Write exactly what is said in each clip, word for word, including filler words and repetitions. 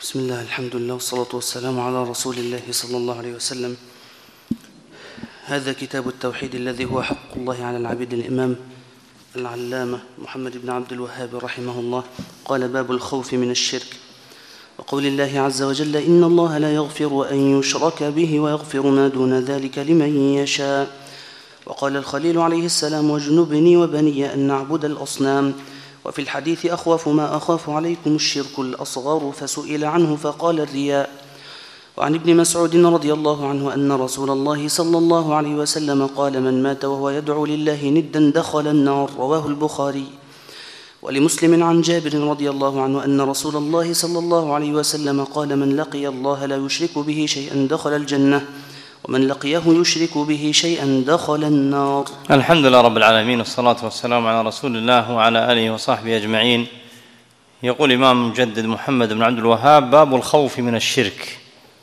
بسم الله، الحمد لله، والصلاة والسلام على رسول الله صلى الله عليه وسلم. هذا كتاب التوحيد الذي هو حق الله على العبيد. الإمام العلامة محمد بن عبد الوهاب رحمه الله قال: باب الخوف من الشرك. وقول الله عز وجل: إن الله لا يغفر أن يشرك به ويغفر ما دون ذلك لمن يشاء. وقال الخليل عليه السلام: واجنبني وبني أن نعبد الأصنام. وفي الحديث: أخوف ما أخاف عليكم الشرك الأصغر، فسئل عنه فقال: الرياء. وعن ابن مسعود رضي الله عنه أن رسول الله صلى الله عليه وسلم قال: من مات وهو يدعو لله ندا دخل النار. رواه البخاري. ولمسلم عن جابر رضي الله عنه أن رسول الله صلى الله عليه وسلم قال: من لقي الله لا يشرك به شيئا دخل الجنة، ومن لقيه يشرك به شيئا دخل النار. الحمد لله رب العالمين، والصلاة والسلام على رسول الله وعلى آله وصحبه أجمعين. يقول الإمام مجدد محمد بن عبد الوهاب: باب الخوف من الشرك.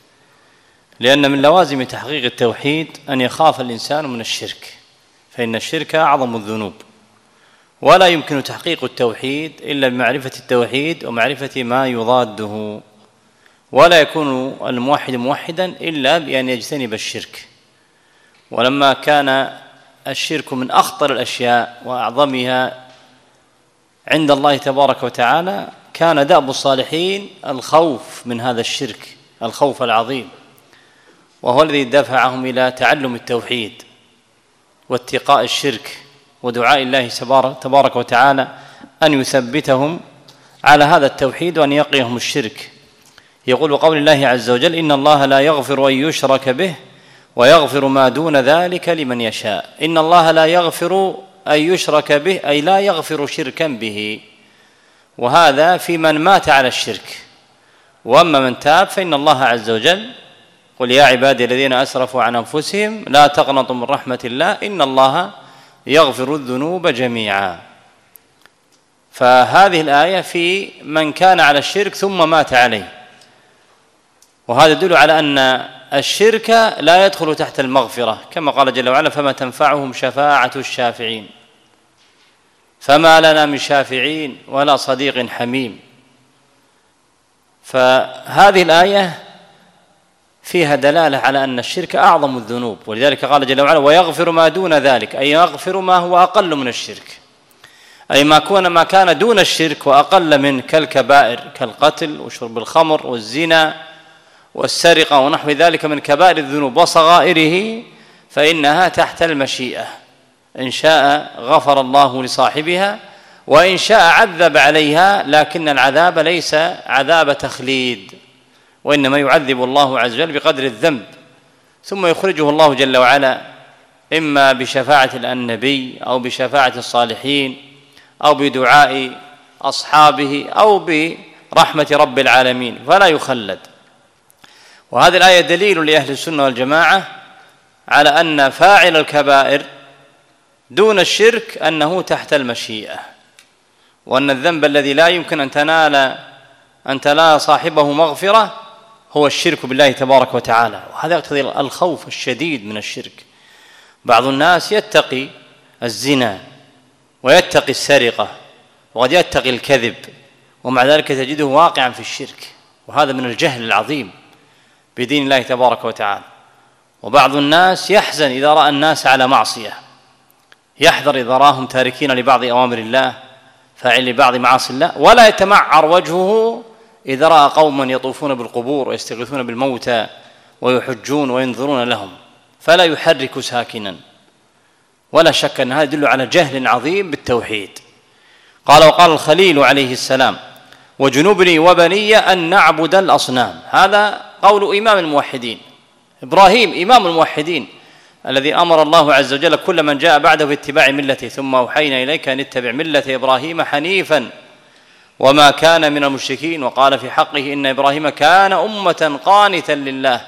لأن من لوازم تحقيق التوحيد أن يخاف الإنسان من الشرك، فإن الشرك أعظم الذنوب، ولا يمكن تحقيق التوحيد إلا بمعرفة التوحيد ومعرفة ما يضاده، ولا يكون الموحد موحدا إلا بأن يجتنب الشرك. ولما كان الشرك من أخطر الأشياء وأعظمها عند الله تبارك وتعالى، كان دأب الصالحين الخوف من هذا الشرك، الخوف العظيم، وهو الذي دفعهم إلى تعلم التوحيد واتقاء الشرك ودعاء الله تبارك وتعالى أن يثبتهم على هذا التوحيد وأن يقيهم الشرك. يقول: وقول الله عز وجل: إن الله لا يغفر أن يشرك به ويغفر ما دون ذلك لمن يشاء. إن الله لا يغفر أن يشرك به، أي لا يغفر شركا به، وهذا في من مات على الشرك. وأما من تاب فإن الله عز وجل: قل يا عبادي الذين أسرفوا عن أنفسهم لا تقنطوا من رحمة الله إن الله يغفر الذنوب جميعا. فهذه الآية في من كان على الشرك ثم مات عليه، وهذا يدل على أن الشرك لا يدخل تحت المغفرة، كما قال جل وعلا: فما تنفعهم شفاعة الشافعين. فما لنا من شافعين ولا صديق حميم. فهذه الآية فيها دلالة على أن الشرك أعظم الذنوب، ولذلك قال جل وعلا: ويغفر ما دون ذلك، أي يغفر ما هو أقل من الشرك، أي ما كان ما كان دون الشرك وأقل من كالكبائر كالقتل وشرب الخمر والزنا والسرقة ونحو ذلك من كبائر الذنوب وصغائره، فإنها تحت المشيئة. إن شاء غفر الله لصاحبها، وإن شاء عذب عليها، لكن العذاب ليس عذاب تخليد، وإنما يعذب الله عز وجل بقدر الذنب، ثم يخرجه الله جل وعلا إما بشفاعة النبي أو بشفاعة الصالحين أو بدعاء أصحابه أو برحمة رب العالمين، فلا يخلد. وهذه الآية دليل لأهل السنة والجماعة على أن فاعل الكبائر دون الشرك أنه تحت المشيئة، وأن الذنب الذي لا يمكن أن تنال أن تنال صاحبه مغفرة هو الشرك بالله تبارك وتعالى. وهذا يقتضي الخوف الشديد من الشرك. بعض الناس يتقي الزنا ويتقي السرقة وقد يتقي الكذب، ومع ذلك تجده واقعا في الشرك، وهذا من الجهل العظيم بدين الله تبارك وتعالى. وبعض الناس يحزن إذا رأى الناس على معصية، يحذر إذا راهم تاركين لبعض أوامر الله فاعل لبعض معاصي الله، ولا يتمعر وجهه إذا رأى قوما يطوفون بالقبور ويستغيثون بالموتى ويحجون وينذرون لهم، فلا يحرك ساكنا. ولا شك أن هذا يدل على جهل عظيم بالتوحيد. قال: وقال الخليل عليه السلام: وجنبني وبني أن نعبد الأصنام. هذا قول إمام الموحدين إبراهيم، إمام الموحدين الذي أمر الله عز وجل كل من جاء بعده باتباع ملته: ثم أوحينا إليك أن اتبع ملة إبراهيم حنيفا وما كان من المشركين. وقال في حقه: إن إبراهيم كان أمة قانتا لله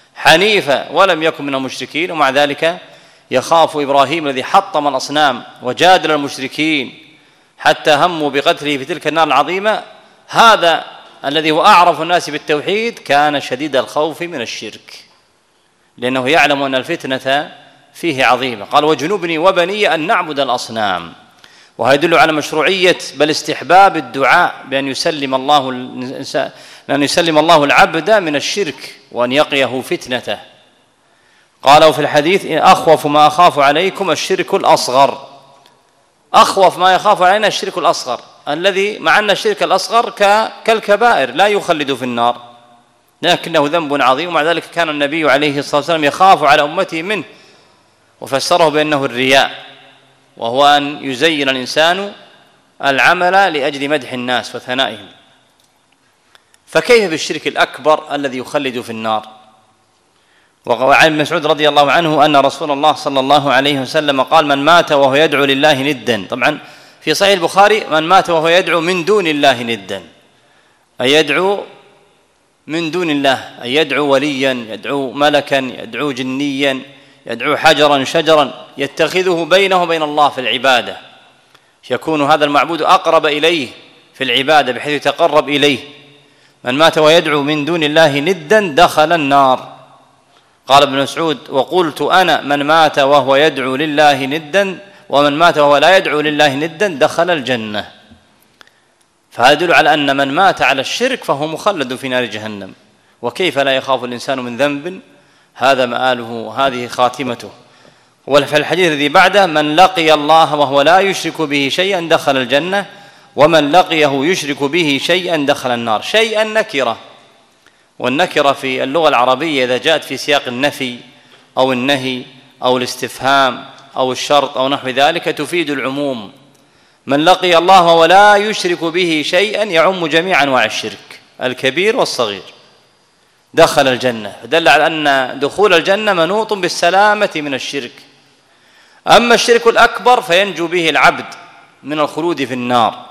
حنيفا ولم يكن من المشركين. ومع ذلك يخاف إبراهيم الذي حطم الأصنام وجادل المشركين حتى هموا بقتله في تلك النار العظيمة، هذا الذي هو أعرف الناس بالتوحيد كان شديد الخوف من الشرك، لأنه يعلم أن الفتنة فيه عظيمة. قال: وجنبني وبني أن نعبد الأصنام. وهذا يدل على مشروعية بل استحباب الدعاء بأن يسلم الله لأن يسلم الله العبد من الشرك وأن يقيه فتنته. قالوا في الحديث: أخوف ما أخاف عليكم الشرك الأصغر. أخوف ما يخاف علينا الشرك الأصغر، الذي مع أن الشرك الأصغر كالكبائر لا يخلد في النار، لكنه ذنب عظيم، ومع ذلك كان النبي عليه الصلاة والسلام يخاف على أمته منه، وفسره بأنه الرياء، وهو أن يزين الإنسان العمل لأجل مدح الناس وثنائهم. فكيف بالشرك الأكبر الذي يخلد في النار؟ وعن ابن مسعود رضي الله عنه أن رسول الله صلى الله عليه وسلم قال: من مات وهو يدعو لله ندا. طبعا في صحيح البخاري: من مات وهو يدعو من دون الله ندا، أي يدعو من دون الله، أي يدعو وليا، يدعو ملكا، يدعو جنيا، يدعو حجرا شجرا، يتخذه بينه وبين الله في العبادة، يكون هذا المعبود أقرب إليه في العبادة بحيث يتقرب إليه. من مات ويدعو من دون الله ندا دخل النار. قال ابن مسعود: وقلت أنا: من مات وهو يدعو لله ندا، ومن مات وهو لا يدعو لله ندا دخل الجنة. فهذا يدل على أن من مات على الشرك فهو مخلد في نار جهنم. وكيف لا يخاف الإنسان من ذنب هذا مآله، هذه خاتمته. وفي الحديث الذي بعده: من لقي الله وهو لا يشرك به شيئا دخل الجنة، ومن لقيه يشرك به شيئا دخل النار. شيئا نكرة، والنكرة في اللغة العربية إذا جاءت في سياق النفي أو النهي أو الاستفهام أو الشرط أو نحو ذلك تفيد العموم. من لقي الله وهو لا يشرك به شيئا يعم جميع أنواع الشرك الكبير والصغير دخل الجنة، فدل على أن دخول الجنة منوط بالسلامة من الشرك. أما الشرك الأكبر فينجو به العبد من الخلود في النار.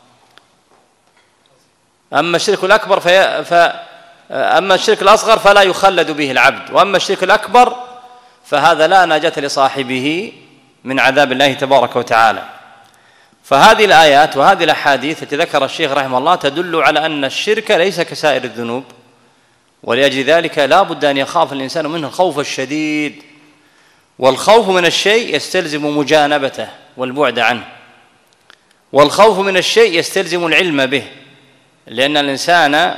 أما الشرك الأكبر في ف... أما الشرك الأصغر فلا يخلد به العبد، وأما الشرك الأكبر فهذا لا نجاة لصاحبه من عذاب الله تبارك وتعالى. فهذه الآيات وهذه الأحاديث التي ذكر الشيخ رحمه الله تدل على أن الشرك ليس كسائر الذنوب، ولأجل ذلك لا بد أن يخاف الإنسان منه الخوف الشديد. والخوف من الشيء يستلزم مجانبته والبعد عنه، والخوف من الشيء يستلزم العلم به، لأن الإنسان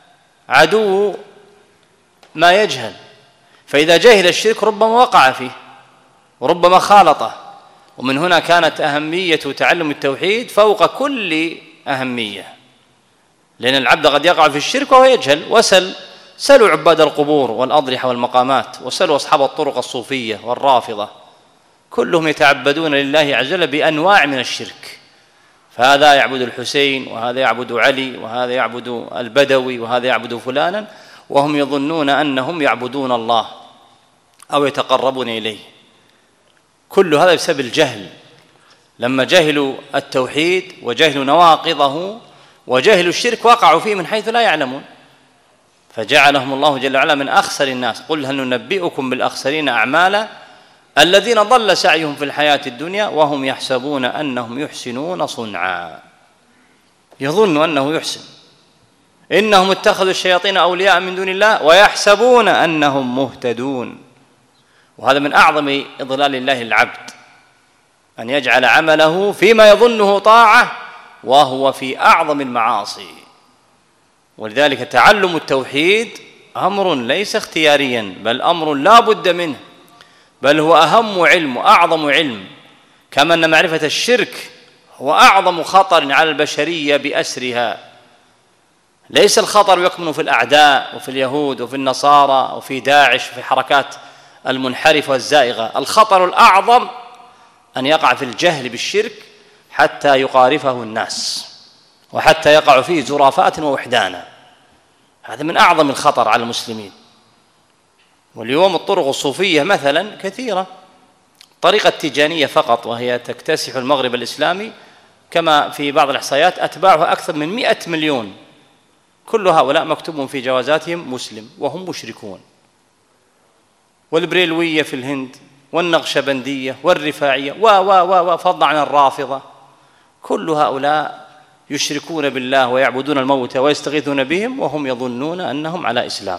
عدو ما يجهل، فإذا جهل الشرك ربما وقع فيه وربما خالطه. ومن هنا كانت أهمية تعلم التوحيد فوق كل أهمية، لأن العبد قد يقع في الشرك وهو يجهل. وسل سلوا عباد القبور والأضرحة والمقامات، وسلوا أصحاب الطرق الصوفية والرافضة، كلهم يتعبدون لله عز وجل بأنواع من الشرك، فهذا يعبد الحسين، وهذا يعبد علي، وهذا يعبد البدوي، وهذا يعبد فلانا، وهم يظنون أنهم يعبدون الله أو يتقربون إليه. كل هذا بسبب الجهل، لما جهلوا التوحيد وجهلوا نواقضه وجهلوا الشرك وقعوا فيه من حيث لا يعلمون، فجعلهم الله جل وعلا من أخسر الناس. قل هل ننبئكم بالأخسرين أعمالا الذين ضل سعيهم في الحياة الدنيا وهم يحسبون أنهم يحسنون صنعا. يظن أنه يحسن، إنهم اتخذوا الشياطين أولياء من دون الله ويحسبون أنهم مهتدون. وهذا من أعظم إضلال الله العبد، أن يجعل عمله فيما يظنه طاعة وهو في أعظم المعاصي. ولذلك تعلم التوحيد أمر ليس اختياريا، بل أمر لا بد منه، بل هو أهم علم وأعظم علم. كما أن معرفة الشرك هو أعظم خطر على البشرية بأسرها. ليس الخطر يكمن في الأعداء وفي اليهود وفي النصارى وفي داعش وفي حركات المنحرفة والزائغة، الخطر الأعظم أن يقع في الجهل بالشرك حتى يقارفه الناس، وحتى يقع فيه زرافات ووحدانا. هذا من أعظم الخطر على المسلمين. واليوم الطرق الصوفية مثلا كثيرة، طريقة تيجانية فقط وهي تكتسح المغرب الإسلامي كما في بعض الإحصائيات أتباعها أكثر من مئة مليون، كل هؤلاء مكتوب في جوازاتهم مسلم وهم مشركون. والبريلوية في الهند والنقشبندية والرفاعية و و و فضلا عن الرافضة، كل هؤلاء يشركون بالله ويعبدون الموتى ويستغيثون بهم وهم يظنون أنهم على إسلام.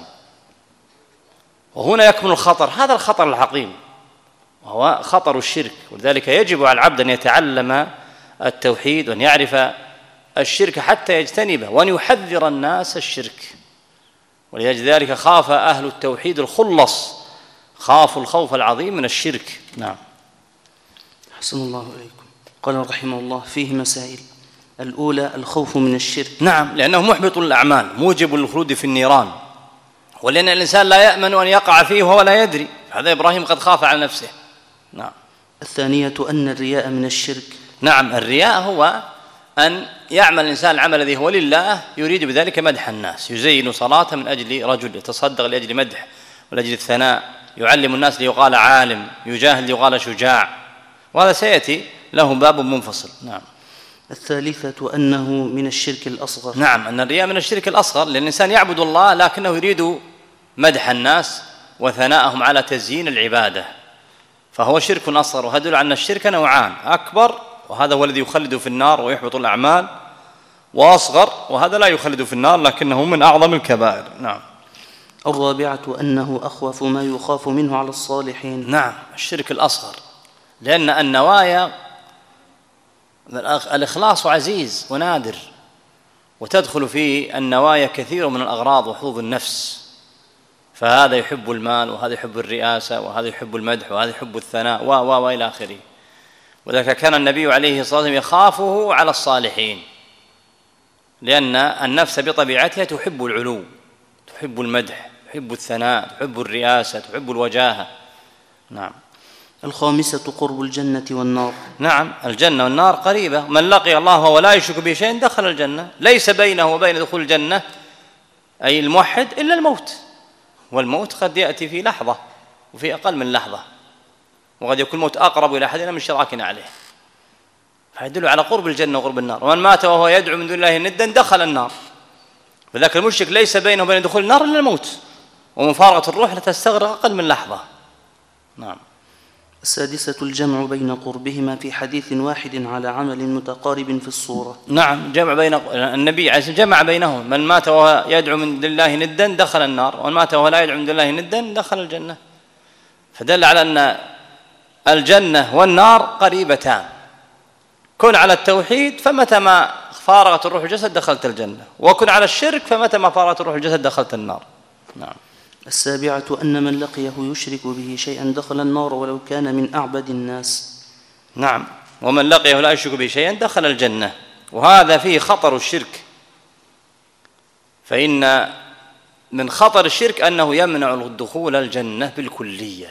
وهنا يكمن الخطر، هذا الخطر العظيم وهو خطر الشرك. ولذلك يجب على العبد أن يتعلم التوحيد وأن يعرف الشرك حتى يجتنبه، وأن يحذر الناس الشرك. ولذلك خاف أهل التوحيد الخلص، خافوا الخوف العظيم من الشرك. نعم. أحسن الله إليكم. قال رحمه الله: فيه مسائل. الأولى الخوف من الشرك. نعم، لأنه محبط الأعمال موجب للخلود في النيران، ولأن الإنسان لا يأمن أن يقع فيه وهو لا يدري، هذا إبراهيم قد خاف على نفسه. نعم. الثانية أن الرياء من الشرك. نعم، الرياء هو أن يعمل الإنسان العمل الذي هو لله يريد بذلك مدح الناس، يزين صلاته من أجل رجل، يتصدق لأجل مدح ولأجل الثناء، يعلم الناس ليقال عالم، يجاهد ليقال شجاع، وهذا سيأتي له باب منفصل. نعم. الثالثة أنه من الشرك الأصغر. نعم، أن الرياء من الشرك الأصغر، لأن الإنسان يعبد الله لكنه يريد مدح الناس وثناءهم على تزيين العبادة، فهو شرك أصغر. وهذا يدل على أن الشرك نوعان: أكبر وهذا هو الذي يخلد في النار ويحبط الأعمال، وأصغر وهذا لا يخلد في النار لكنه من أعظم الكبائر. نعم. الرابعة أنه أخوف ما يخاف منه على الصالحين. نعم، الشرك الأصغر، لأن النوايا الإخلاص عزيز ونادر، وتدخل في النوايا كثير من الأغراض وحظوظ النفس، فهذا يحب المال وهذا يحب الرئاسة وهذا يحب المدح وهذا يحب الثناء و و وإلى آخره. وذلك كان النبي عليه الصلاة والسلام يخافه على الصالحين، لأن النفس بطبيعتها تحب العلو، تحب المدح، تحب الثناء، تحب الرئاسة، تحب الوجاهة. نعم. الخامسة قرب الجنة والنار. نعم، الجنة والنار قريبة، من لقي الله وهو لا يشرك به شيئا دخل الجنة، ليس بينه وبين دخول الجنة أي الموحد إلا الموت، والموت قد يأتي في لحظة وفي أقل من لحظة، وقد يكون الموت أقرب إلى أحدنا من شراكنا عليه، فيدل على قرب الجنة وقرب النار. ومن مات وهو يدعو من دون الله ندا دخل النار، فذاك المشرك ليس بينه وبين دخول النار إلا الموت، ومفارقة الروح لتستغرق أقل من لحظة. نعم. السادسة الجمع بين قربهما في حديث واحد على عمل متقارب في الصورة. نعم، جمع بين النبي عليه الصلاة والسلام جمع بينهم، من مات وهو يدعو من دون الله ندا دخل النار، ومن مات وهو لا يدعو من دون الله ندا دخل الجنة، فدل على أن الجنة والنار قريبتان. كن على التوحيد فمتى ما فارغت الروح الجسد دخلت الجنة، وكن على الشرك فمتى ما فارغت الروح الجسد دخلت النار. نعم. السابعة أن من لقيه يشرك به شيئا دخل النار ولو كان من أعبد الناس. نعم، ومن لقيه لا يشرك به شيئا دخل الجنة، وهذا فيه خطر الشرك، فإن من خطر الشرك أنه يمنع دخول الجنة بالكلية.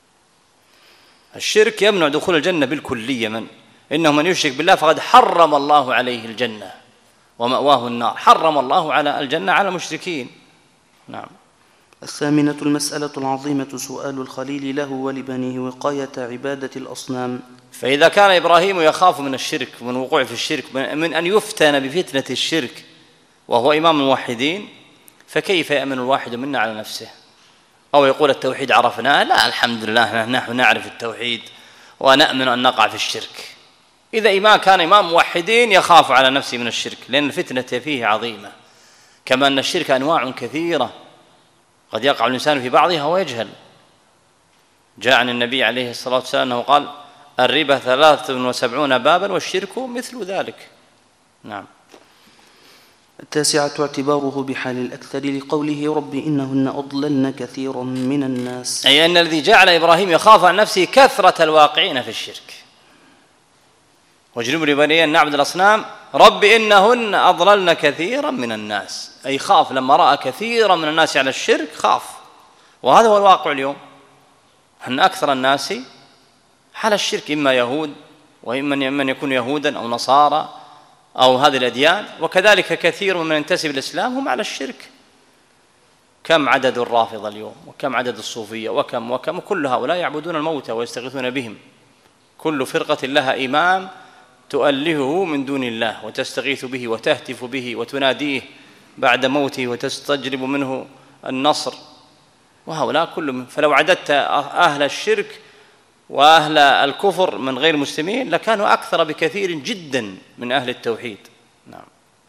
الشرك يمنع دخول الجنة بالكلية، من إنه من يشرك بالله فقد حرم الله عليه الجنة ومأواه النار، حرم الله على الجنة على المشركين. نعم. الثامنة المسألة العظيمة سؤال الخليل له ولبنيه وقاية عبادة الأصنام. فإذا كان إبراهيم يخاف من الشرك، من وقوع في الشرك، من أن يفتن بفتنة الشرك وهو إمام الموحدين، فكيف يأمن الواحد منا على نفسه أو يقول التوحيد عرفناه؟ لا، الحمد لله نحن نعرف التوحيد ونأمن أن نقع في الشرك. إذا إمام كان إمام موحدين يخاف على نفسه من الشرك، لأن الفتنة فيه عظيمة، كما أن الشرك أنواع كثيرة قد يقع الإنسان في بعضها ويجهل. جاء عن النبي عليه الصلاة والسلام أنه قال: الربا ثلاثة وسبعون بابا والشرك مثل ذلك. نعم. التاسعة اعتباره بحال الأكثر لقوله: رب إنهن أضللن كثيرا من الناس، أي أن الذي جعل إبراهيم يخاف عن نفسه كثرة الواقعين في الشرك. واجنبني بني أن نعبد الأصنام رب إنهن أضللن كثيرا من الناس، أي خاف لما رأى كثيرا من الناس على الشرك خاف. وهذا هو الواقع اليوم، أن أكثر الناس على الشرك، إما يهود وإما من يكون يهودا أو نصارى أو هذه الأديان، وكذلك كثير من ينتسب الإسلام هم على الشرك. كم عدد الرافضة اليوم، وكم عدد الصوفية، وكم وكم كل هؤلاء يعبدون الموتى ويستغيثون بهم، كل فرقة لها إمام تؤلهه من دون الله وتستغيث به وتهتف به وتناديه بعد موته وتستجلب منه النصر، وهؤلاء كلهم. فلو عددت أهل الشرك وأهل الكفر من غير المسلمين لكانوا أكثر بكثير جدا من أهل التوحيد. نعم.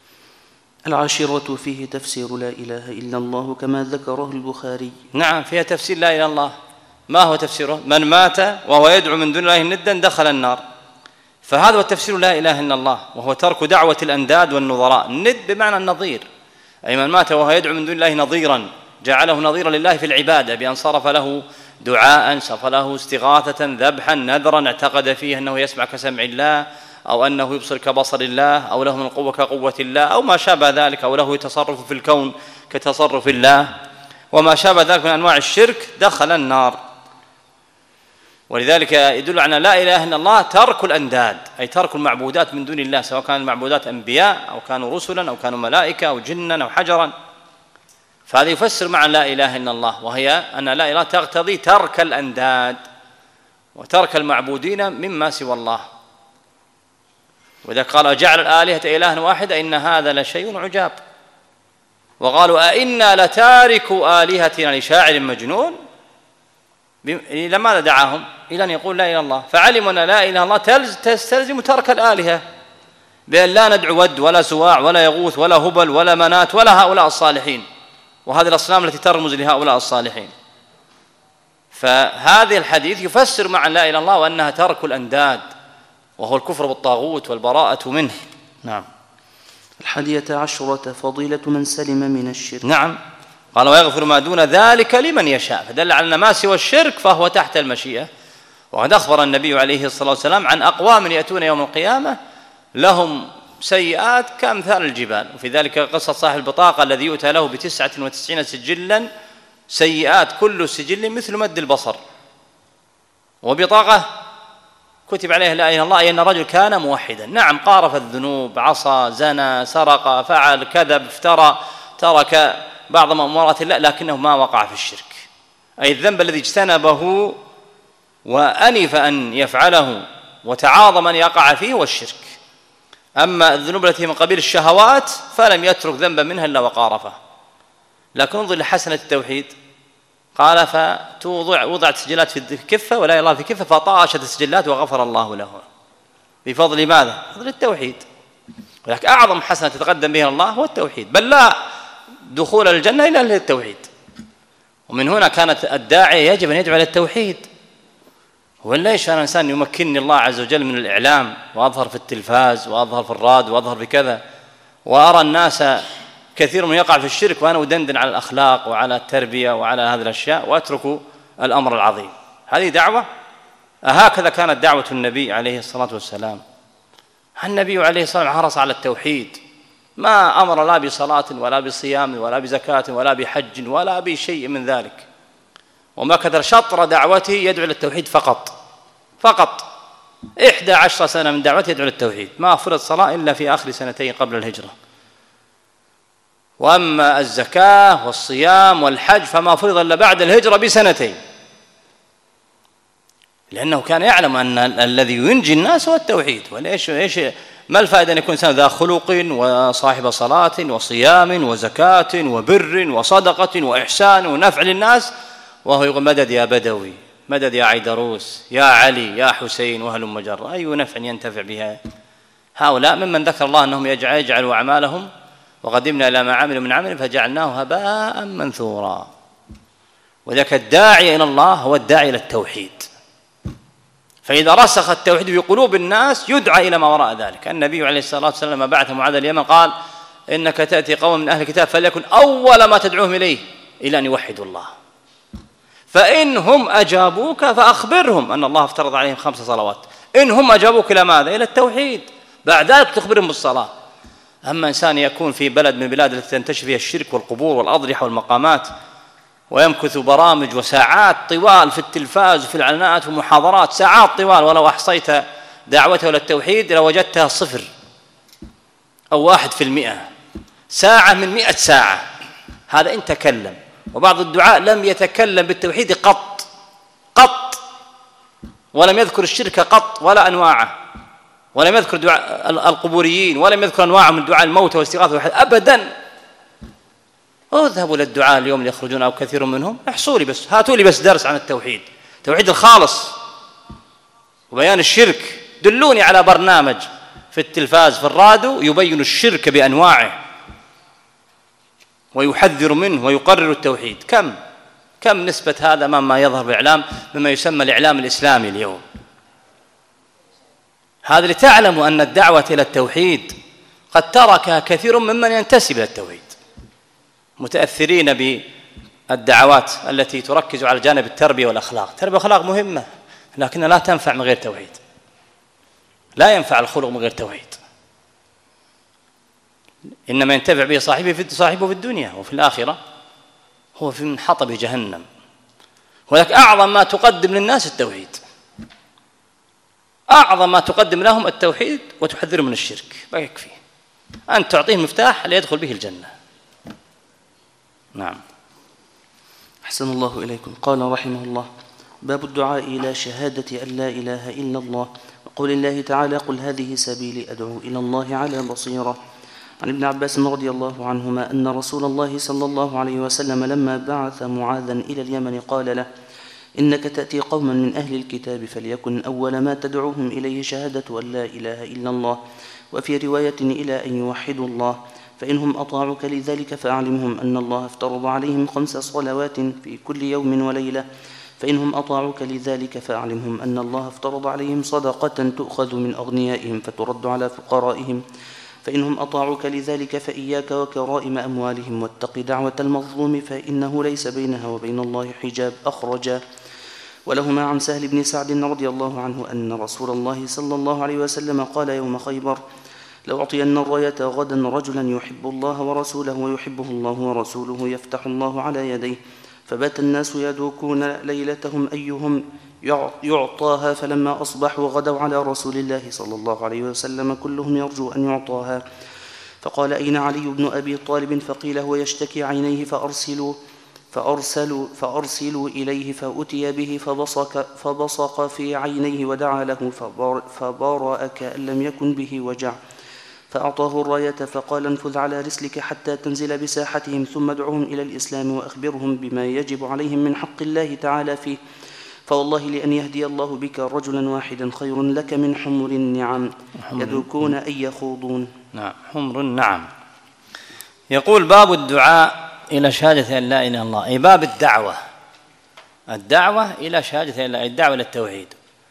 العاشرة فيه تفسير لا إله إلا الله كما ذكره البخاري. نعم، فيها تفسير لا إله إلا الله. ما هو تفسيره؟ من مات وهو يدعو من دون الله ندا دخل النار، فهذا هو التفسير لا إله إلا الله، وهو ترك دعوة الأنداد والنظراء. الند بمعنى النظير، أي من مات وهو يدعو من دون الله نظيرا جعله نظيرا لله في العبادة بأن صرف له دعاء، صرف له استغاثة، ذبحا، نذرا اعتقد فيه أنه يسمع كسمع الله، أو أنه يبصر كبصر الله، أو له من القوة كقوة الله، أو ما شابه ذلك، أو له تصرف في الكون كتصرف الله، وما شابه ذلك من أنواع الشرك دخل النار. ولذلك يدل على لا إله إلا الله ترك الأنداد، أي ترك المعبودات من دون الله، سواء كان المعبودات أنبياء أو كانوا رسلا أو كانوا ملائكة أو جنا أو حجرا. فهذا يفسر معنى لا إله إلا الله، وهي أن لا إله تقتضي ترك الأنداد وترك المعبودين مما سوى الله. وإذا قال جعل الآلهة إلها واحدة إن هذا لشيء عجاب. وقالوا أئنا لتاركوا آلهتنا لشاعر مجنون. إلى ماذا دعاهم؟ إلى أن يقول لا إله إلا الله، فعلموا أن لا إله إلا الله تستلزم ترك الآلهة، بأن لا ندعو ود ولا سواع ولا يغوث ولا هبل ولا منات ولا هؤلاء الصالحين، وهذه الأصنام التي ترمز لهؤلاء الصالحين. فهذه الحديث يفسر معنى لا إله إلا الله وأنها ترك الأنداد، وهو الكفر بالطاغوت والبراءة منه. نعم. الحادية عشرة فضيلة من سلم من الشرك. نعم، قال ويغفر ما دون ذلك لمن يشاء، فدل على أن ما سوى الشرك فهو تحت المشيئة. وقد أخبر النبي عليه الصلاة والسلام عن أقوام يأتون يوم القيامة لهم سيئات كأمثال الجبال، وفي ذلك قصة صاحب البطاقة الذي يؤتى له بتسعة وتسعين سجلا سيئات كل سجل مثل مد البصر، وبطاقة كتب عليه لا إله إلا الله، أي أن الرجل كان موحدا، نعم قارف الذنوب، عصى، زنى، سرق، فعل، كذب، افترى، ترك بعض مأمورات الله، لكنه ما وقع في الشرك، أي الذنب الذي اجتنبه وأنف أن يفعله وتعاظم أن يقع فيه هو الشرك. أما الذنوب التي من قبيل الشهوات فلم يترك ذنبا منها إلا وقارفه. لكن انظر لحسنة التوحيد، قال فتوضع وضعت سجلات في كفة ولا الله في كفة، فطاشت السجلات وغفر الله له بفضل ماذا؟ بفضل التوحيد. ولكن أعظم حسنة تتقدم بها الله هو التوحيد، بل لا دخول الجنة إلا للتوحيد. ومن هنا كانت الداعية يجب أن يدعو إلى التوحيد. وليش أنا إنسان يمكنني الله عز وجل من الإعلام وأظهر في التلفاز وأظهر في الراديو وأظهر بكذا، وأرى الناس كثير من يقع في الشرك وأنا أدندن على الأخلاق وعلى التربية وعلى هذه الأشياء وأترك الأمر العظيم. هذه دعوة؟ هكذا كانت دعوة النبي عليه الصلاة والسلام. النبي عليه الصلاة والسلام حرص على التوحيد، ما أمر لا بصلاة ولا بصيام ولا بزكاة ولا بحج ولا بشيء من ذلك، وما كثر شطر دعوته يدعو إلى التوحيد فقط فقط إحدى عشر سنة من دعوته يدعو إلى التوحيد، ما فرض صلاة إلا في آخر سنتين قبل الهجرة. وأما الزكاة والصيام والحج فما فرض إلا بعد الهجرة بسنتين، لأنه كان يعلم أن الذي ينجي الناس هو التوحيد. وليش إيش ما الفائدة أن يكون إنسان ذا خلق وصاحب صلاة وصيام وزكاة وبر وصدقة وإحسان ونفع للناس وهو يقول مدد يا بدوي، مدد يا عيدروس، يا علي، يا حسين، وهلم جر، أي نفع ينتفع بها هؤلاء ممن ذكر الله أنهم يجعلوا أعمالهم وقدمنا إلى ما عملوا من عمل فجعلناه هباء منثورا. وذاك الداعي إلى الله هو الداعي إلى التوحيد، فإذا رسخ التوحيد في قلوب الناس يدعى إلى ما وراء ذلك. النبي عليه الصلاة والسلام لما بعث معاذ اليمن قال إنك تأتي قوم من أهل الكتاب فليكن أول ما تدعوهم إليه إلى أن يوحدوا الله، فإنهم أجابوك فأخبرهم أن الله افترض عليهم خمس صلوات. إنهم أجابوك إلى ماذا؟ إلى التوحيد، بعد ذلك تخبرهم بالصلاة. أما إنسان يكون في بلد من البلاد التي تنتشر فيها الشرك والقبور والأضرحة والمقامات ويمكث برامج وساعات طوال في التلفاز وفي الإعلانات ومحاضرات ساعات طوال، ولو أحصيت دعوته إلى التوحيد لوجدتها صفر أو واحد في المئة، ساعة من مئة ساعة، هذا إن تكلم. وبعض الدعاء لم يتكلم بالتوحيد قط قط، ولم يذكر الشرك قط ولا أنواعه، ولم يذكر دعاء القبوريين، ولم يذكر أنواع من دعاء الموت والاستغاثة أبدا. اذهبوا للدعاء اليوم اللي يخرجون أو كثير منهم، احصوا لي بس، هاتوا لي بس درس عن التوحيد، توحيد الخالص وبيان الشرك. دلوني على برنامج في التلفاز في الراديو يبين الشرك بأنواعه ويحذر منه ويقرر التوحيد. كم كم نسبة هذا مما يظهر بالإعلام مما يسمى الإعلام الإسلامي اليوم؟ هذا لتعلموا أن الدعوة إلى التوحيد قد تركها كثير ممن ينتسب إلى التوحيد، متأثرين بالدعوات التي تركز على جانب التربية والأخلاق. التربية والأخلاق مهمة، لكنها لا تنفع من غير توحيد، لا ينفع الخلق من غير توحيد، إنما ينتفع به صاحبه في صاحبه في الدنيا وفي الآخرة هو في من حطب جهنم. ولكن أعظم ما تقدم للناس التوحيد، أعظم ما تقدم لهم التوحيد وتحذرهم من الشرك، ما يكفي أن تعطيه مفتاح ليدخل به الجنة. نعم. أحسن الله إليكم. قال رحمه الله: باب الدعاء إلى شهادة أن لا إله إلا الله، وقول الله تعالى: قل هذه سبيلي أدعو إلى الله على بصيرة. عن ابن عباس رضي الله عنهما أن رسول الله صلى الله عليه وسلم لما بعث معاذا إلى اليمن قال له: إنك تأتي قوما من أهل الكتاب فليكن أول ما تدعوهم إليه شهادة أن لا إله إلا الله، وفي رواية إلى أن يوحدوا الله، فإنهم أطاعوك لذلك فأعلمهم أن الله افترض عليهم خمس صلوات في كل يوم وليلة، فإنهم أطاعوك لذلك فأعلمهم أن الله افترض عليهم صدقة تؤخذ من أغنيائهم فترد على فقرائهم، فإنهم أطاعوك لذلك فإياك وكرائم أموالهم، واتق دعوة المظلوم فإنه ليس بينها وبين الله حجاب. أخرجا. ولهما عن سهل بن سعد رضي الله عنه أن رسول الله صلى الله عليه وسلم قال يوم خيبر: لو أعطين الراية غدا رجلا يحب الله ورسوله ويحبه الله ورسوله يفتح الله على يديه، فبات الناس يدوكون ليلتهم أيهم يعطاها، فلما أصبحوا غدوا على رسول الله صلى الله عليه وسلم كلهم يرجو أن يعطاها، فقال: أين علي بن أبي طالب؟ فقيل: هو يشتكي عينيه فأرسلوا فأرسلوا, فأرسلوا إليه، فأتي به فبصق, فبصق في عينيه ودعا له فبرأ كأن لم يكن به وجع، فأعطاه الراية فقال: انفذ على رسلك حتى تنزل بساحتهم، ثم ادعهم إلى الإسلام وأخبرهم بما يجب عليهم من حق الله تعالى فيه، فوالله لأن يهدي الله بك رجلا واحدا خير لك من حمر النعم يدركون أن يخوضون. نعم، حمر النعم. يقول: باب الدعاء إلى شهادة أن لا إله إلا الله، أي باب الدعوة، الدعوة إلى شهادة أن لا، الدعوة إلى التوحيد.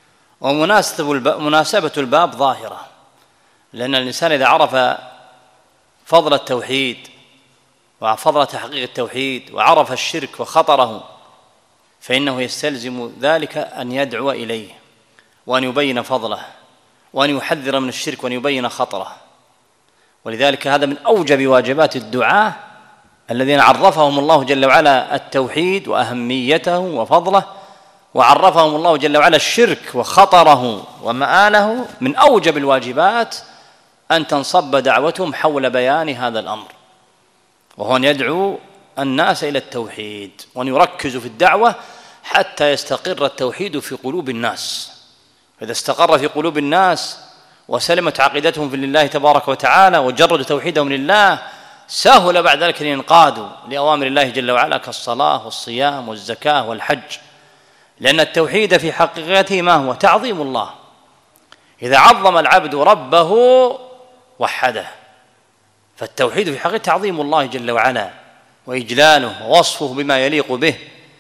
ومناسبة الباب ظاهرة، لأن الإنسان إذا عرف فضل التوحيد وفضل تحقيق التوحيد وعرف الشرك وخطره، فإنه يستلزم ذلك أن يدعو إليه وأن يبين فضله وأن يحذر من الشرك وأن يبين خطره. ولذلك هذا من أوجب واجبات الدعاة الذين عرفهم الله جل وعلا التوحيد وأهميته وفضله، وعرفهم الله جل وعلا الشرك وخطره ومآله. من أوجب الواجبات أن تنصب دعوتهم حول بيان هذا الأمر، وهو أن يدعو الناس إلى التوحيد، وأن يركزوا في الدعوة حتى يستقر التوحيد في قلوب الناس. إذا استقر في قلوب الناس وسلمت عقيدتهم في الله تبارك وتعالى وجردوا توحيدهم لله، سهل بعد ذلك أن ينقادوا لأوامر الله جل وعلا كالصلاة والصيام والزكاة والحج، لأن التوحيد في حقيقته ما هو؟ تعظيم الله. إذا عظم العبد ربه وحده، فالتوحيد في حقيقته تعظيم الله جل وعلا وإجلاله ووصفه بما يليق به،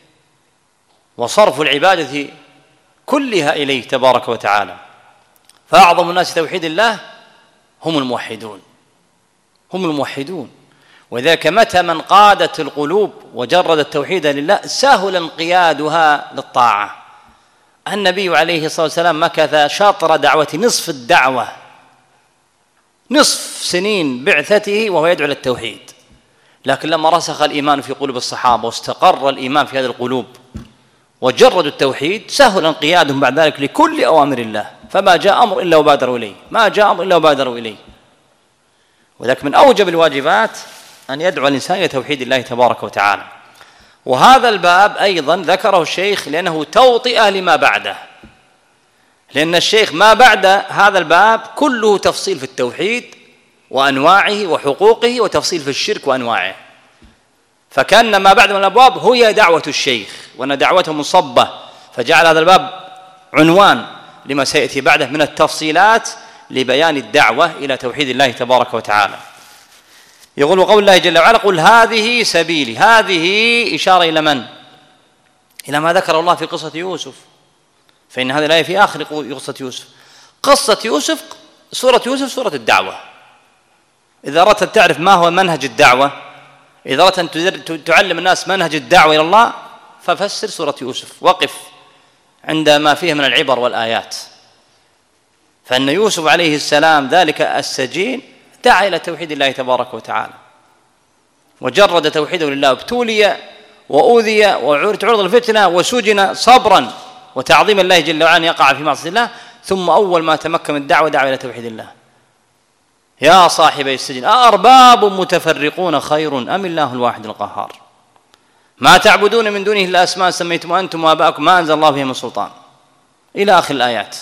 وصرف العبادة كلها إليه تبارك وتعالى. فأعظم الناس توحيد الله هم الموحدون، هم الموحدون. وذلك متى من قادت القلوب وجرد التوحيد لله سهل انقيادها للطاعة. النبي عليه الصلاة والسلام مكث شاطر دعوة نصف الدعوة، نصف سنين بعثته وهو يدعو للتوحيد، لكن لما رسخ الإيمان في قلوب الصحابة واستقر الإيمان في هذه القلوب وجردوا التوحيد سهل انقيادهم بعد ذلك لكل أوامر الله، فما جاء أمر إلا وبادروا إليه، ما جاء أمر إلا وبادروا إليه. وذلك من أوجب الواجبات أن يدعو الإنسان إلى توحيد الله تبارك وتعالى. وهذا الباب أيضا ذكره الشيخ لأنه توطئة لما بعده، لأن الشيخ ما بعد هذا الباب كله تفصيل في التوحيد وأنواعه وحقوقه، وتفصيل في الشرك وأنواعه، فكان ما بعد من الأبواب هي دعوة الشيخ وأن دعوته مصبة، فجعل هذا الباب عنوان لما سيأتي بعده من التفصيلات لبيان الدعوة إلى توحيد الله تبارك وتعالى. يقول: وقول الله جل وعلا: قل هذه سبيلي. هذه إشارة إلى من؟ إلى ما ذكر الله في قصة يوسف، فإن هذه الآية في آخر قصة يوسف. قصة يوسف، سورة يوسف سورة الدعوة. إذا أردت أن تعرف ما هو منهج الدعوة، إذا أردت أن تعلم الناس منهج الدعوة إلى الله، ففسر سورة يوسف، وقف عند ما فيه من العبر والآيات. فإن يوسف عليه السلام ذلك السجين دعا إلى توحيد الله تبارك وتعالى، وجرد توحيده لله، ابتولي وأوذي وعرض الفتنة وسجن صبرا وتعظيم الله جل وعلا يقع في معصية الله، ثم أول ما تمكن من الدعوة دعا إلى توحيد الله. يا صاحبي السجن أأرباب متفرقون خير أم الله الواحد القهار ما تعبدون من دونه إلا أسماء سميتم أنتم وآباؤكم ما أنزل الله بها من سلطان، إلى آخر الآيات.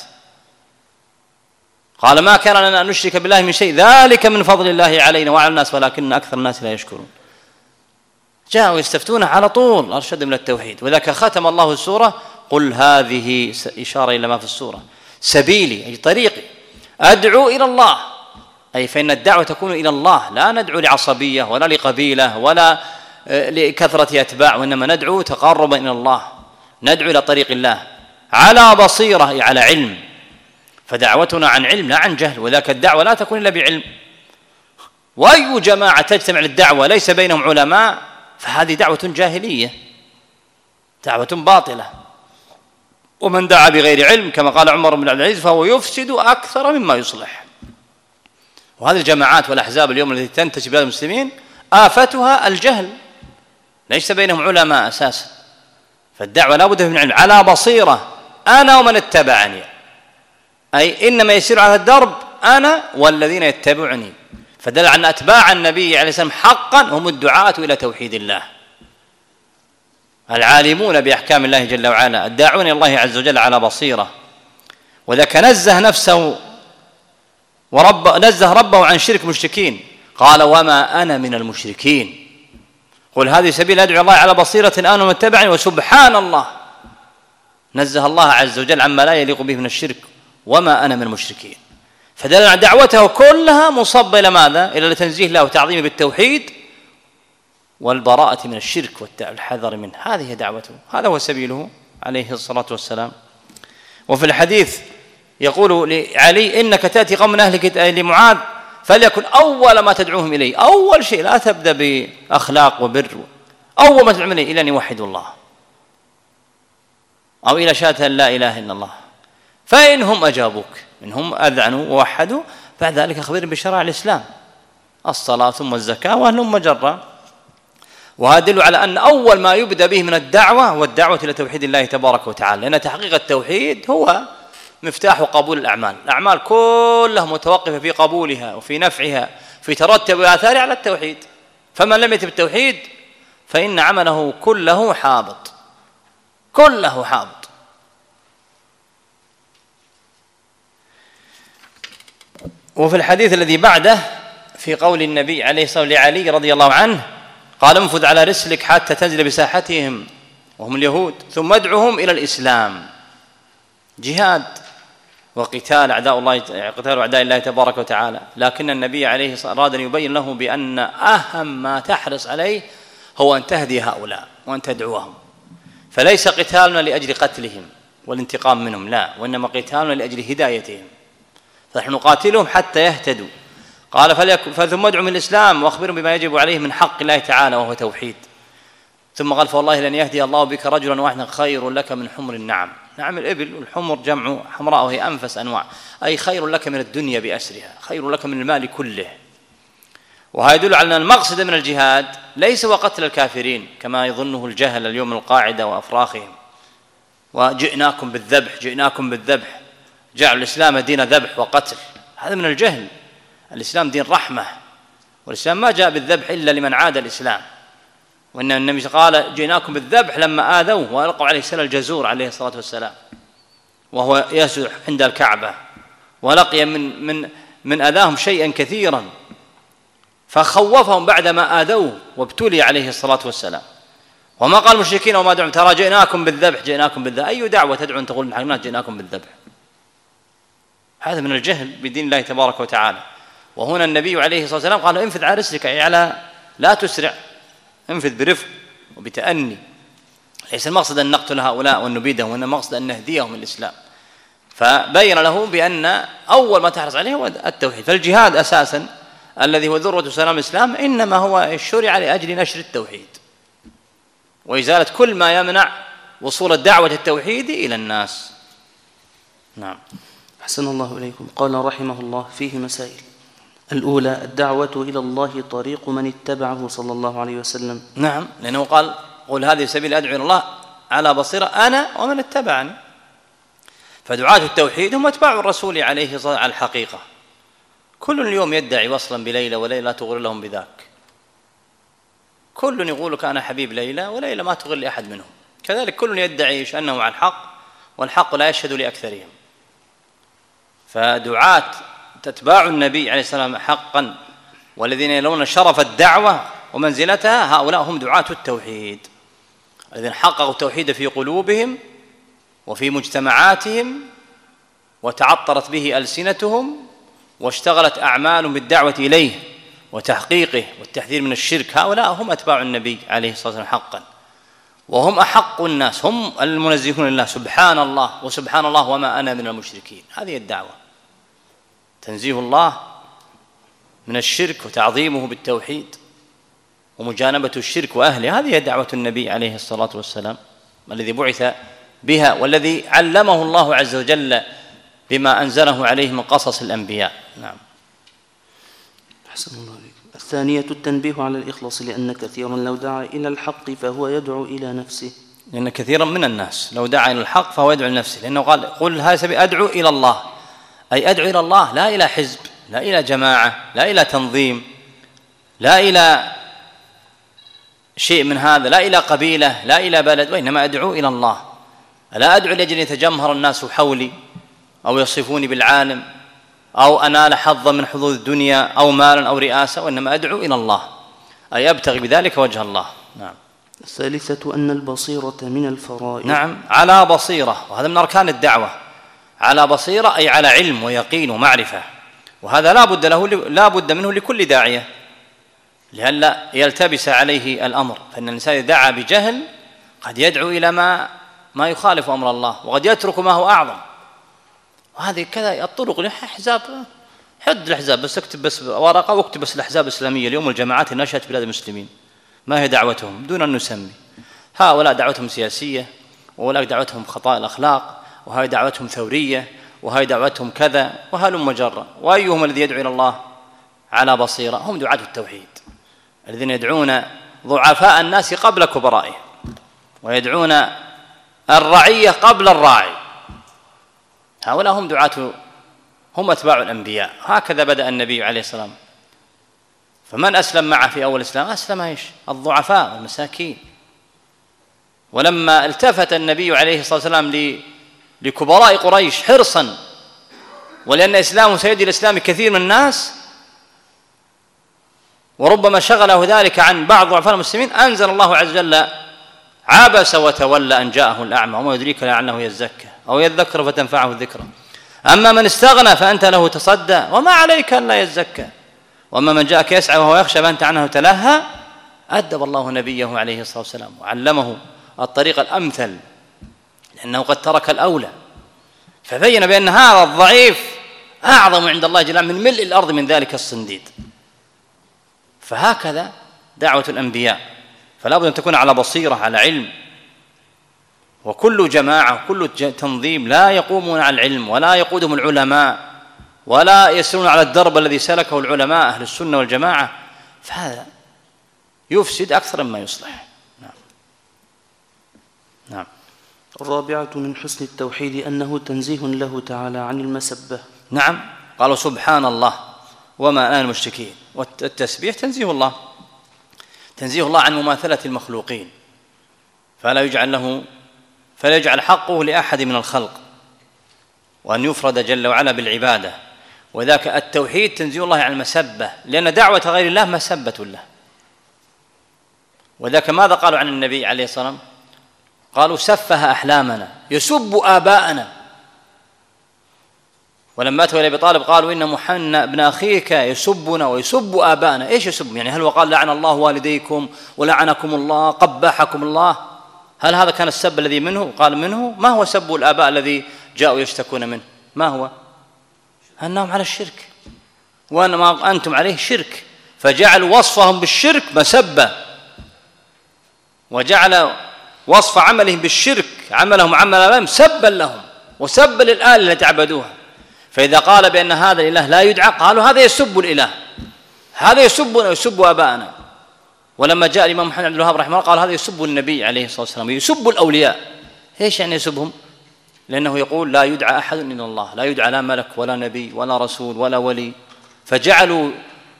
قال ما كان لنا أن نشرك بالله من شيء ذلك من فضل الله علينا وعلى الناس ولكن أكثر الناس لا يشكرون. جاءوا يستفتونه على طول، أرشدهم إلى التوحيد. وذاك ختم الله السورة قل هذه، إشارة إلى ما في السورة، سبيلي أي طريقي أدعو إلى الله، أي فإن الدعوة تكون إلى الله، لا ندعو لعصبية ولا لقبيلة ولا لكثرة أتباع، وإنما ندعو تقربا إلى الله، ندعو إلى طريق الله على بصيرة أي على علم. فدعوتنا عن علم لا عن جهل، وذاك الدعوة لا تكون إلا بعلم. وأي جماعة تجتمع للدعوة ليس بينهم علماء فهذه دعوة جاهلية، دعوة باطلة. ومن دعا بغير علم كما قال عمر بن عبد العزيز فهو يفسد أكثر مما يصلح. وهذه الجماعات والأحزاب اليوم التي تنتشر بلاد المسلمين آفتها الجهل، ليس بينهم علماء أساسا. فالدعوة لا بد من علم على بصيرة أنا ومن اتبعني، أي إنما يسير على الدرب أنا والذين يتبعني. فدل على أن أتباع النبي عليه السلام حقا هم الدعاة إلى توحيد الله، العالمون بأحكام الله جل وعلا، الداعون إلى الله عز وجل على بصيرة. وذاك نزه نفسه ورب نزه ربه عن شرك مشركين، قال وما أنا من المشركين قل هذه سبيل أدعو الله على بصيرة أنا ومن اتبعني وسبحان الله. نزه الله عز وجل عما لا يليق به من الشرك، وما أنا من المشركين. فدل على دعوته كلها مصبة إلى ماذا؟ إلى تنزيه الله وتعظيمه بالتوحيد والبراءة من الشرك والحذر منه. هذه دعوته، هذا هو سبيله عليه الصلاة والسلام. وفي الحديث يقول لعلي إنك تأتي قوم من أهلك لمعاذ فليكن أول ما تدعوهم إليه، أول شيء لا تبدأ بأخلاق وبر، أول ما تدعوهم إليه إلى أن يوحدوا الله أو إلى شهادة لا إله إلا الله. فإنهم أجابوك، منهم أذعنوا ووحدوا، بعد ذلك أخبرهم بشرائع الإسلام، الصلاة ثم الزكاة وأهلهم مجرة. وهذا يدل على أن أول ما يبدأ به من الدعوة هو الدعوة إلى توحيد الله تبارك وتعالى، لأن تحقيق التوحيد هو مفتاح قبول الأعمال. الأعمال كلها متوقفة في قبولها وفي نفعها في ترتب آثار على التوحيد. فمن لم يتب التوحيد فإن عمله كله حابط، كله حابط. وفي الحديث الذي بعده في قول النبي عليه الصلاة والسلام لعلي رضي الله عنه قال انفذ على رسلك حتى تنزل بساحتهم وهم اليهود ثم ادعوهم إلى الإسلام. جهاد وقتال أعداء الله، قتال أعداء الله تبارك وتعالى. لكن النبي عليه الصلاة والسلام أراد أن يبين له بأن أهم ما تحرص عليه هو أن تهدي هؤلاء وأن تدعوهم. فليس قتالنا لأجل قتلهم والانتقام منهم، لا، وإنما قتالنا لأجل هدايتهم، فنحن نقاتلهم حتى يهتدوا. قال فثم ادعوا من الإسلام وأخبرهم بما يجب عليه من حق الله تعالى وهو توحيد. ثم قال فوالله لن يهدي الله بك رجلا واحدا خير لك من حمر النعم. نعم الإبل، والحمر جمع حمراء وهي أنفس أنواع، أي خير لك من الدنيا بأسرها، خير لك من المال كله. وهذا يدل على أن المقصد من الجهاد ليس هو قتل الكافرين كما يظنه الجهل اليوم القاعدة وأفراخهم، وجئناكم بالذبح جئناكم بالذبح، جعل الإسلام دين ذبح وقتل، هذا من الجهل. الإسلام دين رحمة، والإسلام ما جاء بالذبح إلا لمن عاد الإسلام. وإن النبي قال جئناكم بالذبح لما آذوه وألقوا عليه سل الجزور عليه الصلاة والسلام وهو يسجد عند الكعبة، ولقي من من من أذاهم شيئا كثيرا فخوفهم بعدما آذوه وابتلي عليه الصلاة والسلام. وما قال المشركين وما دعوا ترى جئناكم بالذبح جئناكم بالذبح، أي دعوة تدعو أن تقول نحن جئناكم بالذبح؟ هذا من الجهل بدين الله تبارك وتعالى. وهنا النبي عليه الصلاة والسلام قال انفذ على رسلك، أي على لا تسرع، انفذ برفق وبتأني. ليس المقصد أن نقتل هؤلاء وأن نبيدهم، وإنما المقصد أن نهديهم الإسلام. فبين له بأن أول ما تحرص عليه هو التوحيد. فالجهاد أساسا الذي هو ذروة سلام الإسلام إنما هو الشرع لأجل نشر التوحيد وإزالة كل ما يمنع وصول الدعوة التوحيد إلى الناس. نعم. أحسن الله إليكم. قال رحمه الله فيه مسائل. الأولى الدعوة إلى الله طريق من اتبعه صلى الله عليه وسلم. نعم، لأنه قال قل هذه سبيل أدعو إلى الله على بصيرة أنا ومن اتبعني. فدعاة التوحيد هم اتباع الرسول عليه الصلاة والسلام على الحقيقة. كل اليوم يدعي وصلا بليلى وليلى لا تغر لهم بذاك. كل يقول لك أنا حبيب ليلى وليلى ما تغر لأحد منهم. كذلك كل يدعي أنه على الحق والحق لا يشهد لأكثرهم. فدعاة تتباع النبي عليه السلام حقا والذين يلون شرف الدعوة ومنزلتها هؤلاء هم دعاة التوحيد الذين حققوا التوحيد في قلوبهم وفي مجتمعاتهم وتعطرت به ألسنتهم واشتغلت أعمالهم بالدعوة إليه وتحقيقه والتحذير من الشرك. هؤلاء هم أتباع النبي عليه الصلاة والسلام حقا وهم أحق الناس، هم المنزهون لله سبحان الله وسبحان الله وما أنا من المشركين. هذه الدعوة تنزيه الله من الشرك وتعظيمه بالتوحيد ومجانبة الشرك وأهله. هذه دعوة النبي عليه الصلاة والسلام الذي بعث بها والذي علمه الله عز وجل بما أنزله عليه من قصص الأنبياء. نعم. أحسن الله عليكم. الثانية التنبيه على الإخلاص لأن كثيرا لو دعا إلى الحق فهو يدعو إلى نفسه. لأن كثيرا من الناس لو دعا إلى الحق فهو يدعو لنفسه، لأنه قال قل هذا سبيل أدعو إلى الله، أي أدعو إلى الله لا إلى حزب، لا إلى جماعة، لا إلى تنظيم، لا إلى شيء من هذا، لا إلى قبيلة، لا إلى بلد، وإنما أدعو إلى الله. لا أدعو لأجل أن يتجمهر الناس حولي أو يصفوني بالعالم أو أنال حظا من حظوظ الدنيا أو مالا أو رئاسة، وإنما أدعو إلى الله أي أبتغي بذلك وجه الله. نعم. الثالثة أن البصيرة من الفرائض. نعم، على بصيرة، وهذا من أركان الدعوة. على بصيرة أي على علم ويقين ومعرفة، وهذا لا بد له لا بد منه لكل داعية لئلا يلتبس عليه الأمر. فإن الإنسان إذا دعا بجهل قد يدعو إلى ما ما يخالف أمر الله وقد يترك ما هو أعظم. وهذه كذا الطرق لحزاب، حد الأحزاب بس اكتب بس ورقة واكتب بس الأحزاب الإسلامية اليوم الجماعات نشأت بلاد المسلمين، ما هي دعوتهم دون أن نسمي. هؤلاء دعوتهم سياسية، وهؤلاء دعوتهم خطاء الأخلاق، وهي دعوتهم ثورية، وهي دعوتهم كذا، وهلم مجرة. وأيهم الذي يدعو إلى الله على بصيرة؟ هم دعاة التوحيد الذين يدعون ضعفاء الناس قبل كبرائهم، ويدعون الرعية قبل الراعي. هؤلاء هم دعاة، هم أتباع الأنبياء. هكذا بدأ النبي عليه السلام. فمن أسلم معه في أول الإسلام أسلم إيش؟ الضعفاء والمساكين. ولما التفت النبي عليه الصلاة والسلام لكبراء قريش حرصا ولأن إسلامه سيدي الإسلام كثير من الناس وربما شغله ذلك عن بعض ضعفاء المسلمين، أنزل الله عز وجل عبس وتولى أن جاءه الأعمى وما يدريك لعله يزكى أو يذكر فتنفعه الذكرى. أما من استغنى فأنت له تصدى وما عليك أن لا يزكى، وأما من جاءك يسعى وهو يخشى فأنت عنه تلهى. أدب الله نبيه عليه الصلاة والسلام وعلمه الطريق الأمثل لأنه قد ترك الأولى، فبين بأن هذا الضعيف أعظم عند الله جل وعلا من ملء الأرض من ذلك الصنديد. فهكذا دعوة الأنبياء، فلا بد أن تكون على بصيرة على علم. وكل جماعة كل تنظيم لا يقومون على العلم ولا يقودهم العلماء ولا يسيرون على الدرب الذي سلكه العلماء أهل السنة والجماعة، فهذا يفسد أكثر مما يصلح. نعم. نعم. الرابعة من حسن التوحيد أنه تنزيه له تعالى عن المسبة. نعم، قالوا سبحان الله وما أنا المشركين. والتسبيح تنزيه الله، تنزيه الله عن مماثلة المخلوقين، فلا يجعل له فلا يجعل حقه لأحد من الخلق، وأن يفرد جل وعلا بالعبادة. وذاك التوحيد تنزيه الله عن المسبة، لأن دعوة غير الله مسبة له. وذاك ماذا قالوا عن النبي عليه الصلاة والسلام؟ قالوا سفه أحلامنا، يسب آباءنا. ولما أتوا إلى أبي طالب قالوا إن محمد ابن أخيك يسبنا ويسب آباءنا. إيش يسب؟ يعني هل وقال لعن الله والديكم ولعنكم الله قبحكم الله؟ هل هذا كان السب الذي منه؟ قال منه. ما هو سب الآباء الذي جاءوا يشتكون منه؟ ما هو؟ أنهم على الشرك وأن ما أنتم عليه شرك، فجعلوا وصفهم بالشرك مسبة، وجعل وصف عملهم بالشرك عملهم عمل أمام سبا لهم وسبا للآلهة التي عبدوها. فإذا قال بأن هذا الإله لا يدعى قالوا هذا يسب الإله، هذا يسبنا ويسب آباءنا. ولما جاء الإمام محمد عبد الوهاب رحمه الله قال هذا يسب النبي عليه الصلاة والسلام، يسب الأولياء. إيش يعني يسبهم؟ لأنه يقول لا يدعى أحد إلا الله، لا يدعى لا ملك ولا نبي ولا رسول ولا ولي، فجعلوا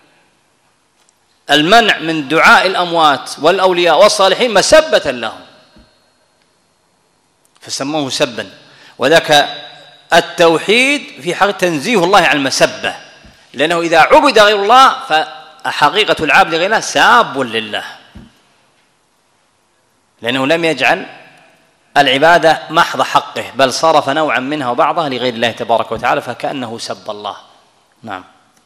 المنع من دعاء الأموات والأولياء والصالحين مسبة لهم فسموه سبا. وذاك التوحيد في حق تنزيه الله عن المسبة، لأنه إذا عبد غير الله فحقيقة العبد غير الله ساب لله، لأنه لم يجعل العبادة محض حقه بل صرف نوعا منها وبعضها لغير الله تبارك وتعالى، فكأنه سب الله. نعم.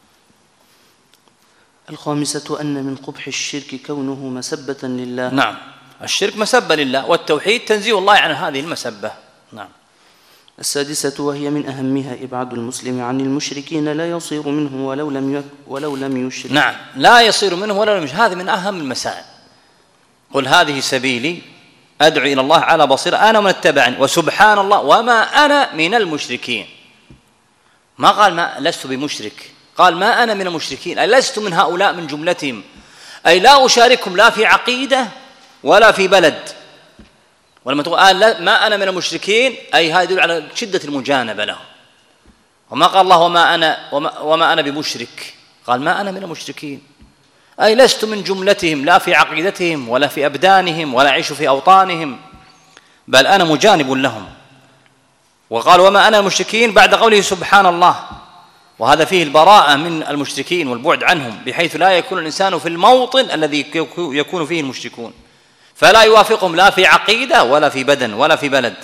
الخامسة أن من قبح الشرك كونه مسبة لله. نعم، الشرك مسبة لله، والتوحيد تنزيه الله عن هذه المسبة. نعم. السادسة وهي من أهمها إبعاد المسلم عن المشركين لا يصير منهم ولو لم يك ولو لم يشرك. نعم، لا يصير منه ولو لم يشرك، هذه من أهم المسائل. قل هذه سبيلي أدعو إلى الله على بصيرة أنا ومن اتبعني وسبحان الله وما أنا من المشركين. ما قال ما لست بمشرك، قال ما أنا من المشركين، أي لست من هؤلاء من جملتهم، أي لا أشاركهم لا في عقيدة ولا في بلد. ولما تقول آه ما أنا من المشركين أي هذا يدل على شدة المجانبة لهم. وما قال الله وما أنا, وما, وما أنا بمشرك، قال ما أنا من المشركين، أي لست من جملتهم لا في عقيدتهم ولا في أبدانهم ولا أعيش في أوطانهم، بل أنا مجانب لهم. وقال وما أنا المشركين بعد قوله سبحان الله، وهذا فيه البراءة من المشركين والبعد عنهم، بحيث لا يكون الإنسان في الموطن الذي يكون فيه المشركون، فلا يوافقهم لا في عقيدة ولا في بدن ولا في بلد،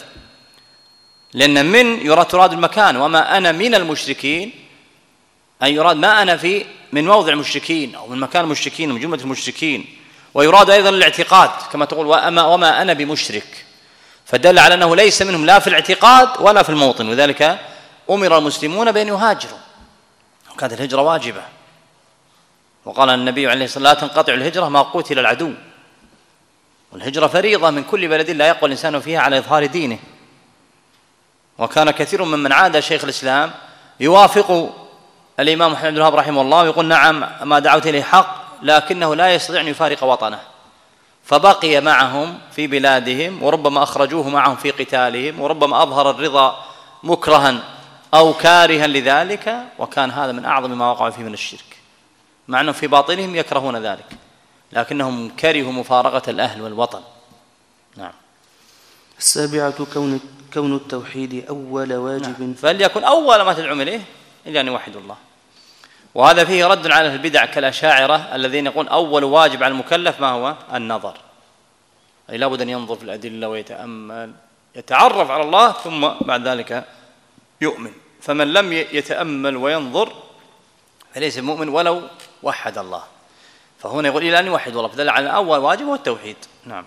لأن من يراد تراد المكان. وما أنا من المشركين أي يراد ما أنا في من موضع المشركين أو من مكان المشركين من جملة المشركين. ويراد أيضا الاعتقاد كما تقول وما, وما أنا بمشرك، فدل على أنه ليس منهم لا في الاعتقاد ولا في الموطن. وذلك أمر المسلمون بأن يهاجروا، وكانت الهجرة واجبة. وقال النبي عليه الصلاة والسلام لا تنقطع الهجرة ما قتل العدو، والهجرة فريضة من كل بلد لا يقوى الإنسان فيها على إظهار دينه. وكان كثير ممن عاد شيخ الإسلام يوافق الإمام محمد بن الوهاب رحمه الله ويقول نعم ما دعوت إليه حق، لكنه لا يستطيع أن يفارق وطنه، فبقي معهم في بلادهم، وربما أخرجوه معهم في قتالهم، وربما أظهر الرضا مكرها أو كارها لذلك. وكان هذا من أعظم ما وقعوا فيه من الشرك، مع أنهم في باطنهم يكرهون ذلك، لكنهم كرهوا مفارقة الأهل والوطن. نعم. السابعة كون كون التوحيد أول واجب. نعم. فليكن أول ما تدعو إليه إلا أن يوحدوا الله. وهذا فيه رد على البدع كالأشاعرة الذين يقول أول واجب على المكلف ما هو؟ النظر، أي لابد أن ينظر في الأدلة ويتأمل يتعرف على الله ثم بعد ذلك يؤمن. فمن لم يتأمل وينظر فليس مؤمن ولو وحد الله. فهنا يقول إلى أن يوحد الله، فدل على أول واجب هو التوحيد. نعم.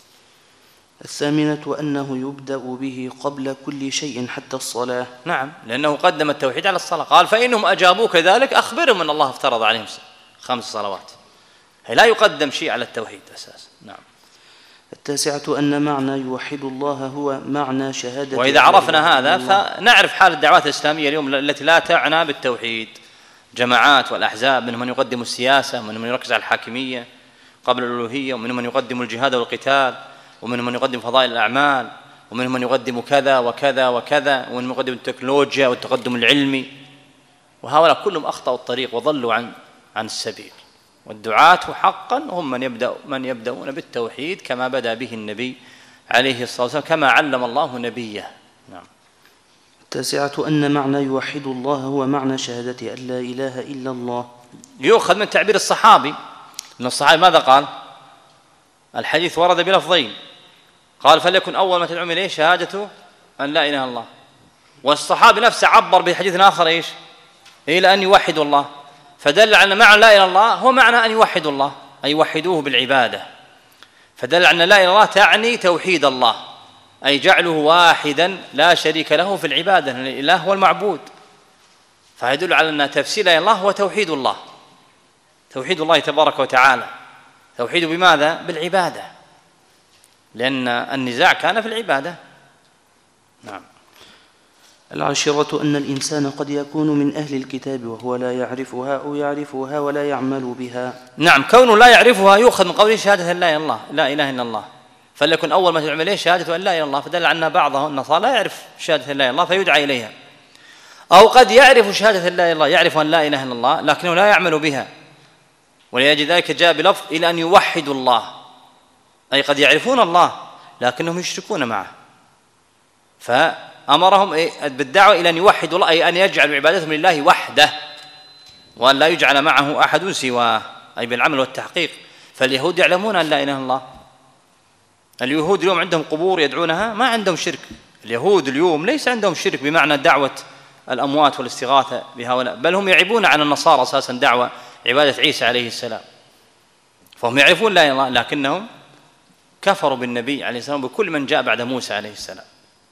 الثامنة أنه يبدأ به قبل كل شيء حتى الصلاة. نعم، لأنه قدم التوحيد على الصلاة، قال فإنهم أجابوك ذلك أخبرهم أن الله افترض عليهم خمس صلوات، هي لا يقدم شيء على التوحيد أساسا. نعم. التاسعة أن معنى يوحد الله هو معنى شهادة. وإذا عرفنا هذا فنعرف حال الدعوات الإسلامية اليوم التي لا تعنى بالتوحيد، جماعات والأحزاب، منهم من يقدم السياسة، ومنهم من يركز على الحاكمية قبل الألوهية، ومنهم من يقدم الجهاد والقتال، ومنهم من يقدم فضائل الأعمال، ومنهم من يقدم كذا وكذا وكذا، ومنهم من يقدم التكنولوجيا والتقدم العلمي. وهؤلاء كلهم أخطأوا الطريق وضلوا عن عن السبيل. والدعاة حقا هم من يبدأ من يبدأون بالتوحيد كما بدأ به النبي عليه الصلاة والسلام، كما علم الله نبيه. نعم. التاسعة أن معنى يوحد الله هو معنى شهادة أن لا إله إلا الله. يؤخذ من تعبير الصحابي، أن الصحابي ماذا قال؟ الحديث ورد بلفظين، قال فليكن أول ما تدعون إليه شهادة أن لا إله إلا الله. والصحابي نفسه عبر بحديث آخر إيش؟ إلى أن يوحدوا الله، فدل على معنى لا إله إلا الله هو معنى أن يوحدوا الله، أي يوحدوه بالعبادة. فدل على أن لا إله إلا الله تعني توحيد الله، أي جعله واحدا لا شريك له في العبادة، الإله هو المعبود. فيدل على أن تفسير لا إله إلا الله هو توحيد الله، توحيد الله تبارك وتعالى. توحيد بماذا؟ بالعبادة، لأن النزاع كان في العبادة. نعم. العاشرة أن الإنسان قد يكون من أهل الكتاب وهو لا يعرفها أو يعرفها ولا يعمل بها. نعم، كونه لا يعرفها يؤخذ من قوله شهادة لا إله إلا الله، لا إله إلا الله، فليكن أول ما تعمل إليه شهادة أن لا إله إلا الله، فدل عنها بعضهم النصارى لا يعرف شهادة لا إله إلا الله فيدعى إليها. أو قد يعرف شهادة لا إله إلا الله، يعرف أن لا إله إلا الله لكنه لا يعمل بها، ولأجل ذلك جاء بلفظ إلى أن يوحدوا الله، أي قد يعرفون الله لكنهم يشركون معه، فأمرهم بالدعوة إلى أن يوحدوا الله، أي أن يجعلوا عبادتهم لله وحده وأن لا يجعل معه أحد سواه، أي بالعمل والتحقيق. فاليهود يعلمون أن لا إله إلا الله. اليهود اليوم عندهم قبور يدعونها، ما عندهم شرك. اليهود اليوم ليس عندهم شرك بمعنى دعوة الأموات والاستغاثة بهؤلاء، بل هم يعيبون عن النصارى أساسا دعوة عبادة عيسى عليه السلام. فهم يعرفون لا إله إلا الله لكنهم كفروا بالنبي عليه السلام بكل من جاء بعد موسى عليه السلام.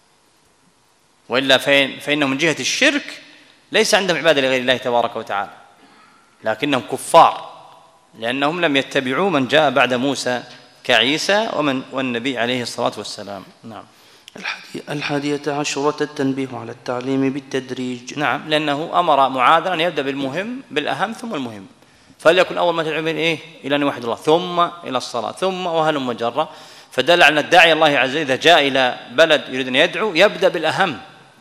وإلا فإنهم من جهة الشرك ليس عندهم عبادة لغير الله تبارك وتعالى، لكنهم كفار لأنهم لم يتبعوا من جاء بعد موسى كعيسى ومن والنبي عليه الصلاة والسلام. نعم. الحادية عشرة التنبيه على التعليم بالتدريج. نعم، لأنه أمر معاذا أن يبدأ بالمهم بالأهم ثم المهم، فليكن أول ما تدعو إيه إلى أن يوحد الله، ثم إلى الصلاة، ثم وهلم جرا. فدل على أن الداعي الله عز وجل إذا جاء إلى بلد يريد أن يدعو يبدأ بالأهم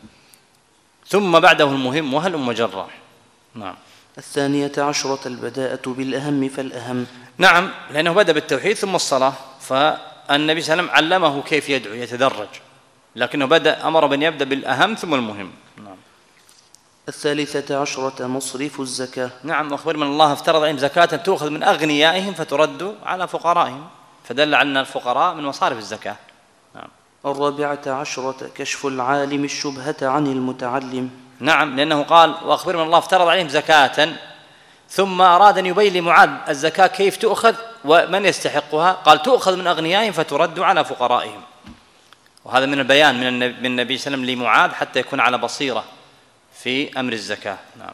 ثم بعده المهم وهلم جرا. نعم. الثانية عشرة البداءة بالأهم فالأهم. نعم، لأنه بدأ بالتوحيد ثم الصلاة، فالنبي صلى الله عليه وسلم علمه كيف يدعو يتدرج، لكنه بدأ أمر بأن يبدأ بالأهم ثم المهم. نعم. الثالثة عشرة مصرف الزكاة. نعم، وأخبر من الله افترض عليهم زكاة تؤخذ من أغنيائهم فترد على فقرائهم، فدل على أن الفقراء من مصارف الزكاة. نعم. الرابعة عشرة كشف العالم الشبهة عن المتعلم. نعم، لأنه قال وأخبر من الله افترض عليهم زكاة، ثم أراد أن يبين لمعاذ الزكاة كيف تؤخذ ومن يستحقها، قال تؤخذ من أغنيائهم فترد على فقرائهم. وهذا من البيان من النبي صلى الله عليه وسلم لمعاذ حتى يكون على بصيرة في أمر الزكاة. نعم.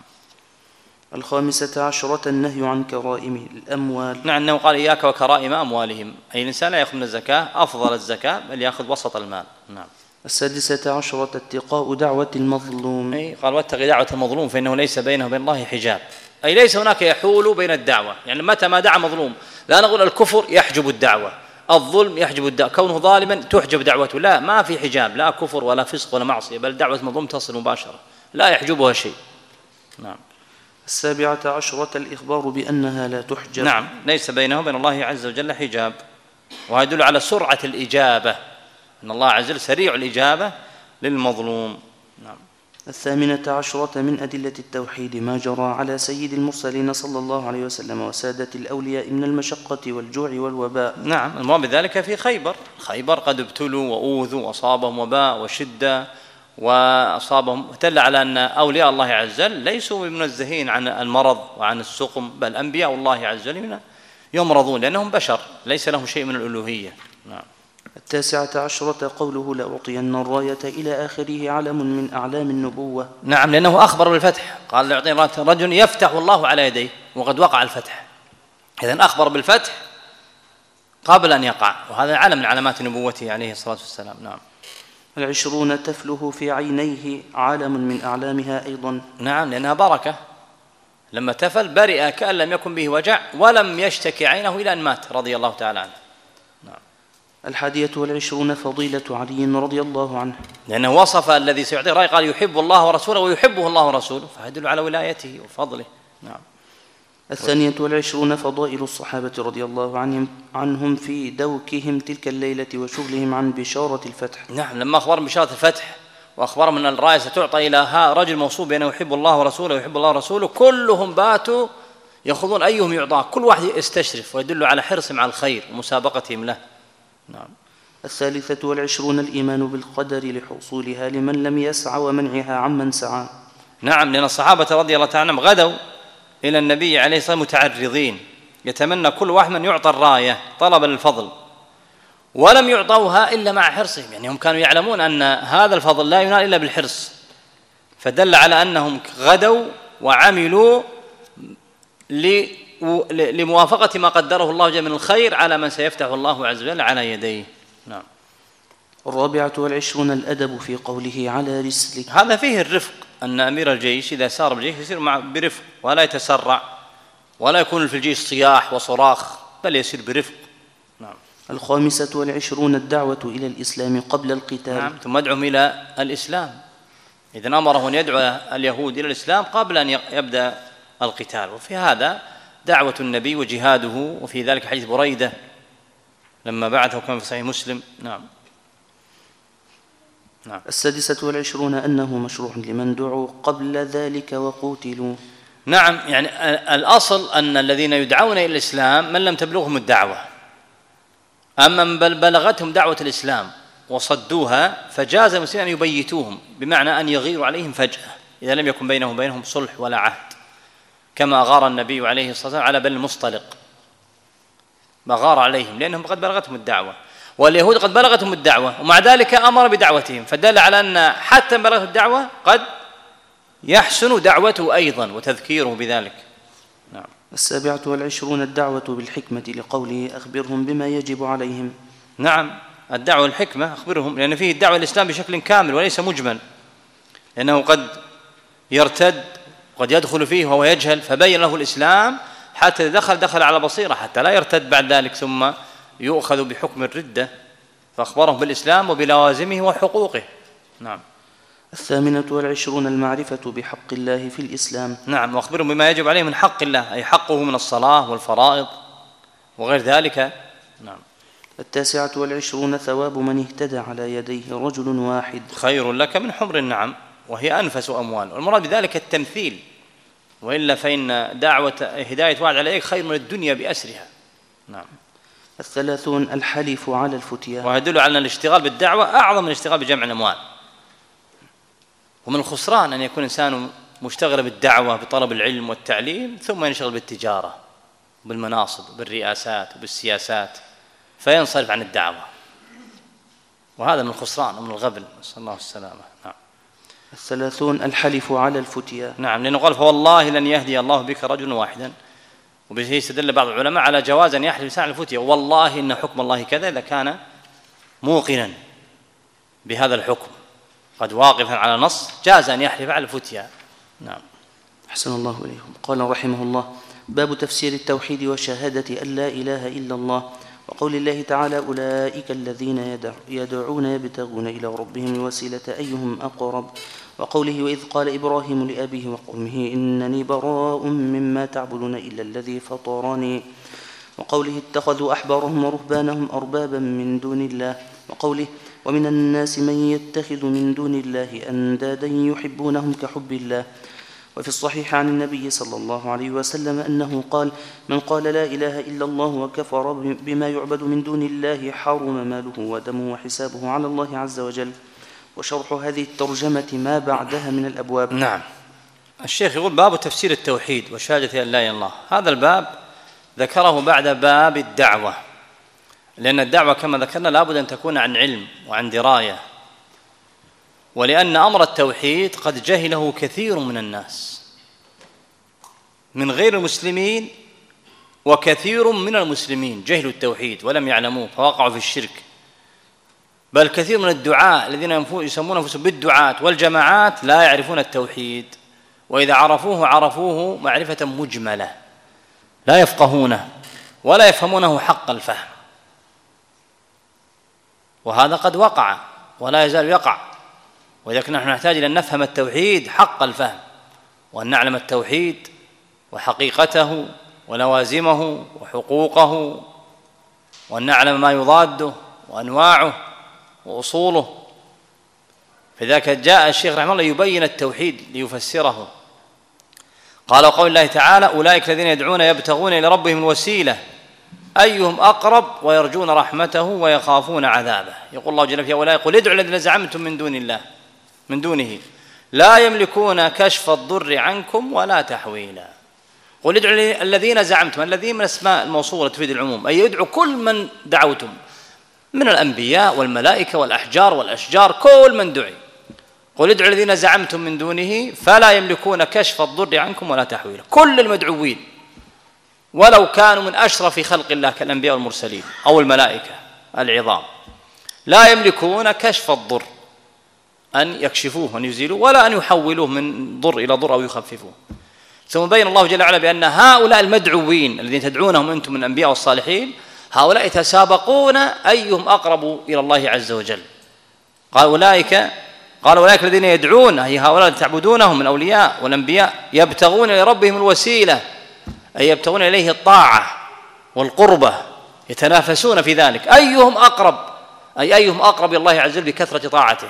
الخامسة عشرة النهي عن كرائم الأموال. نعم، أنه قال إياك وكرائم أموالهم، أي الإنسان لا يأخذ من الزكاة أفضل الزكاة بل يأخذ وسط المال. نعم. السادسة عشرة اتقاء دعوة المظلوم. أي قال واتق دعوة المظلوم فإنه ليس بينه وبين الله حجاب، أي ليس هناك يحول بين الدعوة، يعني متى ما دعا مظلوم لا نقول الكفر يحجب الدعوة، الظلم يحجب الدعوة، كونه ظالما تحجب دعوته، لا، ما في حجاب، لا كفر ولا فسق ولا معصية، بل دعوة مظلوم تصل مباشرة لا يحجبها شيء. نعم. السابعة عشرة الإخبار بأنها لا تحجب. نعم، ليس بينه وبين الله عز وجل حجاب، وهذا يدل على سرعة الإجابة، أن الله عز وجل سريع الإجابة للمظلوم. نعم. الثامنة عشرة من أدلة التوحيد ما جرى على سيد المرسلين صلى الله عليه وسلم وسادة الأولياء من المشقة والجوع والوباء. نعم، المراد بذلك في خيبر، خيبر قد ابتلوا وأوذوا وأصابهم وباء وشدة وأصابهم، دل على أن أولياء الله عز وجل ليسوا منزهين عن المرض وعن السقم، بل أنبياء الله عز وجل يمرضون لأنهم بشر ليس لهم شيء من الألوهية. نعم. التاسعة عشرة قوله لأعطين الراية إلى آخره علم من أعلام النبوة. نعم، لأنه أخبر بالفتح، قال لأعطين الراية رجل يفتح الله على يديه وقد وقع الفتح، إذن أخبر بالفتح قبل أن يقع، وهذا علم من علامات نبوته عليه الصلاة والسلام. نعم. العشرون تفله في عينيه عالم من أعلامها أيضا. نعم، لأنها بركة، لما تفل برئ كأن لم يكن به وجع ولم يشتكي عينه إلى أن مات رضي الله تعالى عنه. نعم. الحادية والعشرون فضيلة علي رضي الله عنه، لأنه وصف الذي سيعطيه الرأي قال يحب الله ورسوله ويحبه الله ورسوله، فيدل على ولايته وفضله. نعم. الثانية والعشرون فضائل الصحابة رضي الله عنهم عنهم في دوكهم تلك الليلة وشغلهم عن بشارة الفتح. نعم، لما أخبرهم بشارة الفتح وأخبرهم أن الراية ستعطى إلى ها رجل موصوف بأنه يحب الله ورسوله ويحب الله ورسوله، كلهم باتوا يأخذون أيهم يعطاه، كل واحد يستشرف، ويدل على حرصهم على الخير ومسابقتهم له. نعم. الثالثة والعشرون الإيمان بالقدر لحصولها لمن لم يسعى ومنعها عمن سعى. نعم، لأن الصحابة رضي الله تعالى عنهم غدوا إلى النبي عليه الصلاة والسلام متعرضين، يتمنى كل واحد من يعطى الراية طلبا للفضل، ولم يعطوها إلا مع حرصهم، يعني هم كانوا يعلمون أن هذا الفضل لا ينال إلا بالحرص، فدل على أنهم غدوا وعملوا لموافقة ما قدره الله جل من الخير على من سيفتح الله عز وجل على يديه. نعم. الرابعة والعشرون الأدب في قوله على رسلك. هذا فيه الرفق، أن أمير الجيش إذا سار بالجيش يسير مع برفق ولا يتسرع ولا يكون في الجيش صياح وصراخ، بل يسير برفق. نعم. الخامسة والعشرون الدعوة إلى الإسلام قبل القتال. نعم. ثم ادعهم إلى الإسلام، إذن أمره أن يدعو اليهود إلى الإسلام قبل أن يبدأ القتال، وفي هذا دعوة النبي وجهاده، وفي ذلك حديث بريدة لما بعثه كما في صحيح مسلم. نعم. نعم. السادسة والعشرون أنه مشروع لمن دعوا قبل ذلك وقتلوا. نعم، يعني الأصل أن الذين يدعون إلى الإسلام من لم تبلغهم الدعوة، أما من بلغتهم دعوة الإسلام وصدوها فجاز المسلمين أن يبيتوهم، بمعنى أن يغيروا عليهم فجأة إذا لم يكن بينهم وبينهم صلح ولا عهد، كما غار النبي عليه الصلاة والسلام على بني المصطلق، ما غار عليهم لأنهم قد بلغتهم الدعوة، واليهود قد بلغتهم الدعوة ومع ذلك أمر بدعوتهم، فدل على أن حتى بلغت الدعوة قد يحسن دعوته أيضا وتذكيره بذلك. نعم. السابعة والعشرون الدعوة بالحكمة لقوله أخبرهم بما يجب عليهم. نعم، الدعوة الحكمة أخبرهم، لأن فيه الدعوة الإسلام بشكل كامل وليس مجمل، لأنه قد يرتد وقد يدخل فيه وهو يجهل، فبين له الإسلام حتى دخل دخل على بصيرة حتى لا يرتد بعد ذلك ثم يؤخذ بحكم الردة، فأخبرهم بالإسلام وبلوازمه وحقوقه. نعم. الثامنة والعشرون المعرفة بحق الله في الإسلام. نعم، وأخبرهم بما يجب عليه من حق الله، أي حقه من الصلاة والفرائض وغير ذلك. نعم. التاسعة والعشرون ثواب من اهتدى على يديه رجل واحد خير لك من حمر النعم، وهي أنفس أموال، والمراد بذلك التمثيل، وإلا فإن دعوة هداية واحد على يديك خير من الدنيا بأسرها. نعم. الثلاثون الحلف على الفتيا، ويدل على أن الاشتغال بالدعوة أعظم من الاشتغال بجمع الأموال، ومن الخسران أن يكون إنسان مشتغل بالدعوة بطلب العلم والتعليم ثم ينشغل بالتجارة بالمناصب بالرئاسات وبالسياسات فينصرف عن الدعوة، وهذا من الخسران ومن الغبن، نسأل الله السلامة. نعم. الثلاثون الحلف على الفتيا. نعم، لأنه قال فوالله لن يهدي الله بك رجلا واحدا، وبه استدل بعض العلماء على جواز أن يحلف الإنسان على الفتيا، والله إن حكم الله كذا، إذا كان موقنا بهذا الحكم قد واقفا على نص جاز أن يحلف على الفتيا. نعم. أحسن الله إليكم. قال رحمه الله: باب تفسير التوحيد وشهادة أن لا إله إلا الله، وقول الله تعالى: أولئك الذين يدعون يبتغون إلى ربهم الوسيلة أيهم أقرب، وقوله: وإذ قال إبراهيم لأبيه وقومه إنني براء مما تعبدون إلا الذي فطرني، وقوله: اتخذوا أحبارهم ورهبانهم أربابا من دون الله، وقوله: ومن الناس من يتخذ من دون الله أندادا يحبونهم كحب الله. وفي الصحيح عن النبي صلى الله عليه وسلم أنه قال: من قال لا إله إلا الله وكفر بما يعبد من دون الله حرم ماله ودمه وحسابه على الله عز وجل. وشرح هذه الترجمة ما بعدها من الأبواب. نعم. الشيخ يقول: باب تفسير التوحيد وشهادة أن لا إله إلا الله. هذا الباب ذكره بعد باب الدعوة، لأن الدعوة كما ذكرنا لابد أن تكون عن علم وعن دراية، ولأن أمر التوحيد قد جهله كثير من الناس من غير المسلمين، وكثير من المسلمين جهلوا التوحيد ولم يعلموه فوقعوا في الشرك، بل كثير من الدعاء الذين يسمون أنفسهم بالدعاة والجماعات لا يعرفون التوحيد، وإذا عرفوه عرفوه معرفة مجملة لا يفقهونه ولا يفهمونه حق الفهم، وهذا قد وقع ولا يزال يقع. ولكن نحن نحتاج إلى أن نفهم التوحيد حق الفهم، وأن نعلم التوحيد وحقيقته ولوازمه وحقوقه، وأن نعلم ما يضاده وأنواعه وأصوله. فذلك جاء الشيخ رحمه الله يبين التوحيد ليفسره. قال: وقول الله تعالى: أولئك الذين يدعون يبتغون إلى ربهم الوسيلة أيهم أقرب ويرجون رحمته ويخافون عذابه. يقول الله جل وعلا: ولا يقول ادعوا الذين زعمتم من دون الله من دونه لا يملكون كشف الضر عنكم ولا تحويلا. قل ادعوا الذين زعمتم، الذين من اسماء الموصولة تفيد العموم، أي يدعو كل من دعوتم من الأنبياء والملائكة والأحجار والأشجار، كل من دعي. قل ادعوا الذين زعمتم من دونه فلا يملكون كشف الضر عنكم ولا تحويله. كل المدعوين ولو كانوا من أشرف خلق الله كالأنبياء والمرسلين أو الملائكة العظام لا يملكون كشف الضر، أن يكشفوه وأن يزيلوه، ولا أن يحولوه من ضر إلى ضر أو يخففوه. ثم بين الله جل وعلا بأن هؤلاء المدعوين الذين تدعونهم أنتم من الأنبياء والصالحين هؤلاء يتسابقون أيهم أقرب إلى الله عز وجل. قال أولئك قال أولئك الذين يدعون، أي هؤلاء الذين تعبدونهم من أولياء والأنبياء، يبتغون إلى ربهم الوسيلة، أي يبتغون إليه الطاعة والقربة، يتنافسون في ذلك أيهم أقرب، أي أيهم أقرب إلى الله عز وجل بكثرة طاعته،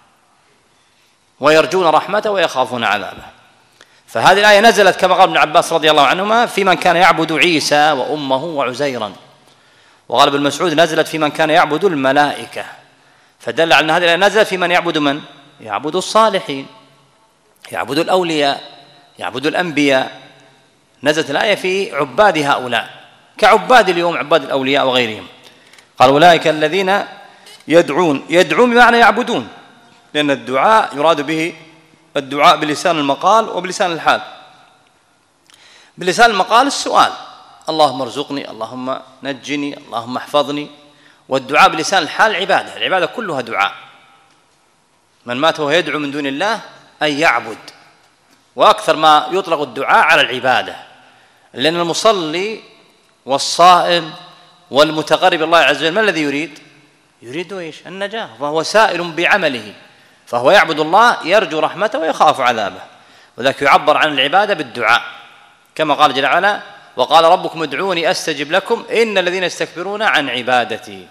ويرجون رحمته ويخافون عذابه. فهذه الآية نزلت كما قال ابن عباس رضي الله عنهما في من كان يعبد عيسى وأمه وعزيرا، وقال ابن مسعود نزلت في من كان يعبد الملائكة، فدل على أن هذه الآية نزلت في من يعبد من؟ يعبد الصالحين، يعبد الأولياء، يعبد الأنبياء. نزلت الآية في عباد هؤلاء كعباد اليوم، عباد الأولياء وغيرهم. قال أولئك الذين يدعون، يدعون بمعنى يعبدون، لأن الدعاء يراد به الدعاء بلسان المقال وبلسان الحال. بلسان المقال السؤال، اللهم ارزقني، اللهم نجني، اللهم احفظني. والدعاء بلسان الحال عبادة، العبادة كلها دعاء. من مات وهو يدعو من دون الله أي يعبد، وأكثر ما يطلق الدعاء على العبادة، لأن المصلي والصائم والمتقرب الله عز وجل ما الذي يريد؟ يريد إيش؟ النجاة، فهو سائل بعمله، فهو يعبد الله يرجو رحمته ويخاف عذابه، وذلك يعبر عن العبادة بالدعاء كما قال جل وعلا وقال ربكم ادعوني أستجب لكم إن الذين يستكبرون عن عبادتي.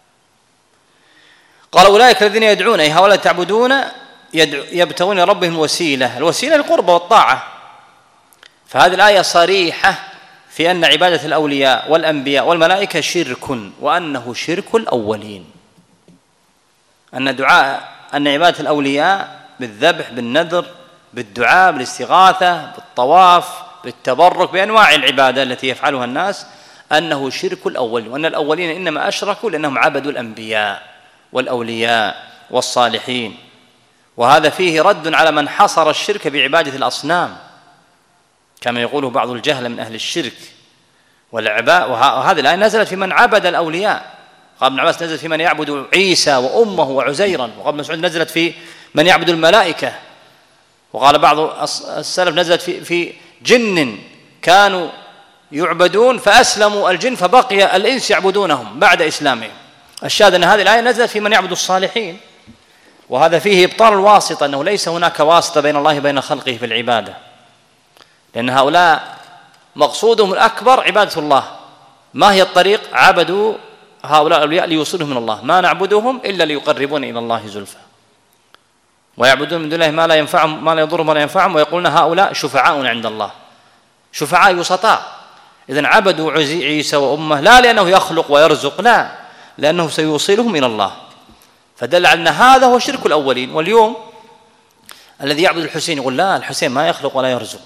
قال أولئك الذين يدعون، أي هؤلاء تعبدون يبتغون ربهم الوسيلة، الوسيلة القربة والطاعة. فهذه الآية صريحة في أن عبادة الأولياء والأنبياء والملائكة شرك، وأنه شرك الأولين، أن دعاء أن عبادة الأولياء بالذبح بالنذر بالدعاء بالاستغاثة بالطواف بالتبرك بأنواع العبادة التي يفعلها الناس أنه شرك الأولين، وأن الأولين إنما أشركوا لأنهم عبدوا الأنبياء والأولياء والصالحين. وهذا فيه رد على من حصر الشرك بعبادة الأصنام كما يقوله بعض الجهل من أهل الشرك والعباء. وهذه الآية نزلت في من عبد الأولياء، قال ابن عباس نزلت في من يعبد عيسى وأمه وعزيرا، وقال ابن مسعود نزلت في من يعبد الملائكة، وقال بعض السلف نزلت في في جن كانوا يعبدون فأسلموا الجن فبقي الإنس يعبدونهم بعد إسلامهم. الشاهد أن هذه الآية نزلت في من يعبد الصالحين، وهذا فيه إبطال الواسطة، أنه ليس هناك واسطة بين الله وبين خلقه في العبادة، لأن هؤلاء مقصودهم الأكبر عبادة الله. ما هي الطريق؟ عبدوا هؤلاء الأولياء ليوصلهم من الله، ما نعبدهم إلا ليقربون إلى الله زلفى، ويعبدون من دون الله ما لا ينفعهم ما لا يضرهم ولا ينفعهم، ويقولون هؤلاء شفعاؤنا عند الله، شفعاء وسطاء. إذن عبدوا عيسى وأمه لا لأنه يخلق ويرزق، لا، لأنه سيوصلهم إلى الله. فدل على أن هذا هو شرك الأولين. واليوم الذي يعبد الحسين يقول لا، الحسين ما يخلق ولا يرزق،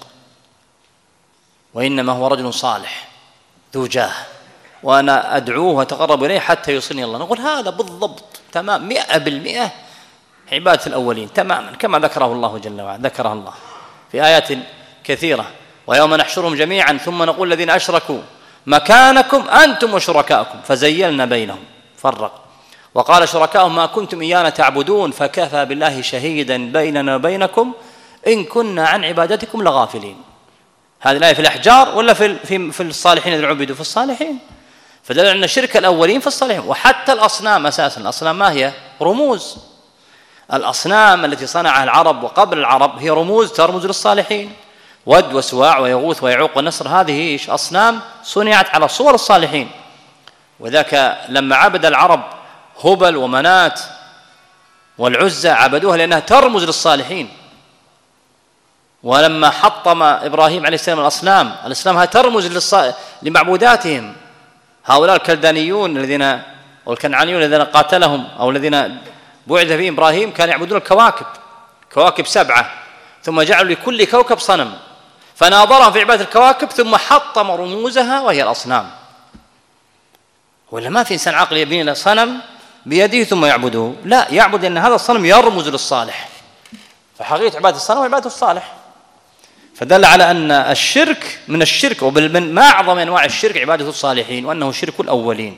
وإنما هو رجل صالح ذو جاه، وأنا أدعوه وأتقرب إليه حتى يوصلني الله. نقول هذا بالضبط تمام مئة بالمئة عبادة الأولين تماما كما ذكره الله جل وعلا، ذكرها الله في آيات كثيرة. ويوم نحشرهم جميعا ثم نقول الذين أشركوا مكانكم أنتم وشركاؤكم فزيلنا بينهم فرق، وقال شركاؤهم ما كنتم إيانا تعبدون فكفى بالله شهيدا بيننا وبينكم إن كنا عن عبادتكم لغافلين. هذه الآية في الأحجار ولا في في في الصالحين الذين عبدوا؟ في الصالحين. فدل أن شرك الأولين في الصالحين. وحتى الأصنام أساسا، الأصنام ما هي؟ رموز. الأصنام التي صنعها العرب وقبل العرب هي رموز ترمز للصالحين، ود وسواع ويغوث ويعوق ونسر، هذه إيش؟ أصنام صنعت على صور الصالحين. وذاك لما عبد العرب هبل ومنات والعزى عبدوها لأنها ترمز للصالحين. ولما حطم إبراهيم عليه السلام الأصنام، الأصنام هي ترمز للص... لمعبوداتهم. هؤلاء الكلدانيون الذين والكنعانيون الذين قاتلهم أو الذين بعث فيهم إبراهيم كانوا يعبدون الكواكب، كواكب سبعة، ثم جعلوا لكل كوكب صنم، فناظرهم في عبادة الكواكب ثم حطم رموزها وهي الأصنام. ولا ما في إنسان عاقل يبني له صنم بيده ثم يعبده، لا، يعبد لأن هذا الصنم يرمز للصالح، فحقيقة عبادة الصنم وعبادة الصالح. فدل على أن الشرك من الشرك، ومن ما أعظم أنواع الشرك عبادة الصالحين، وأنه شرك الأولين.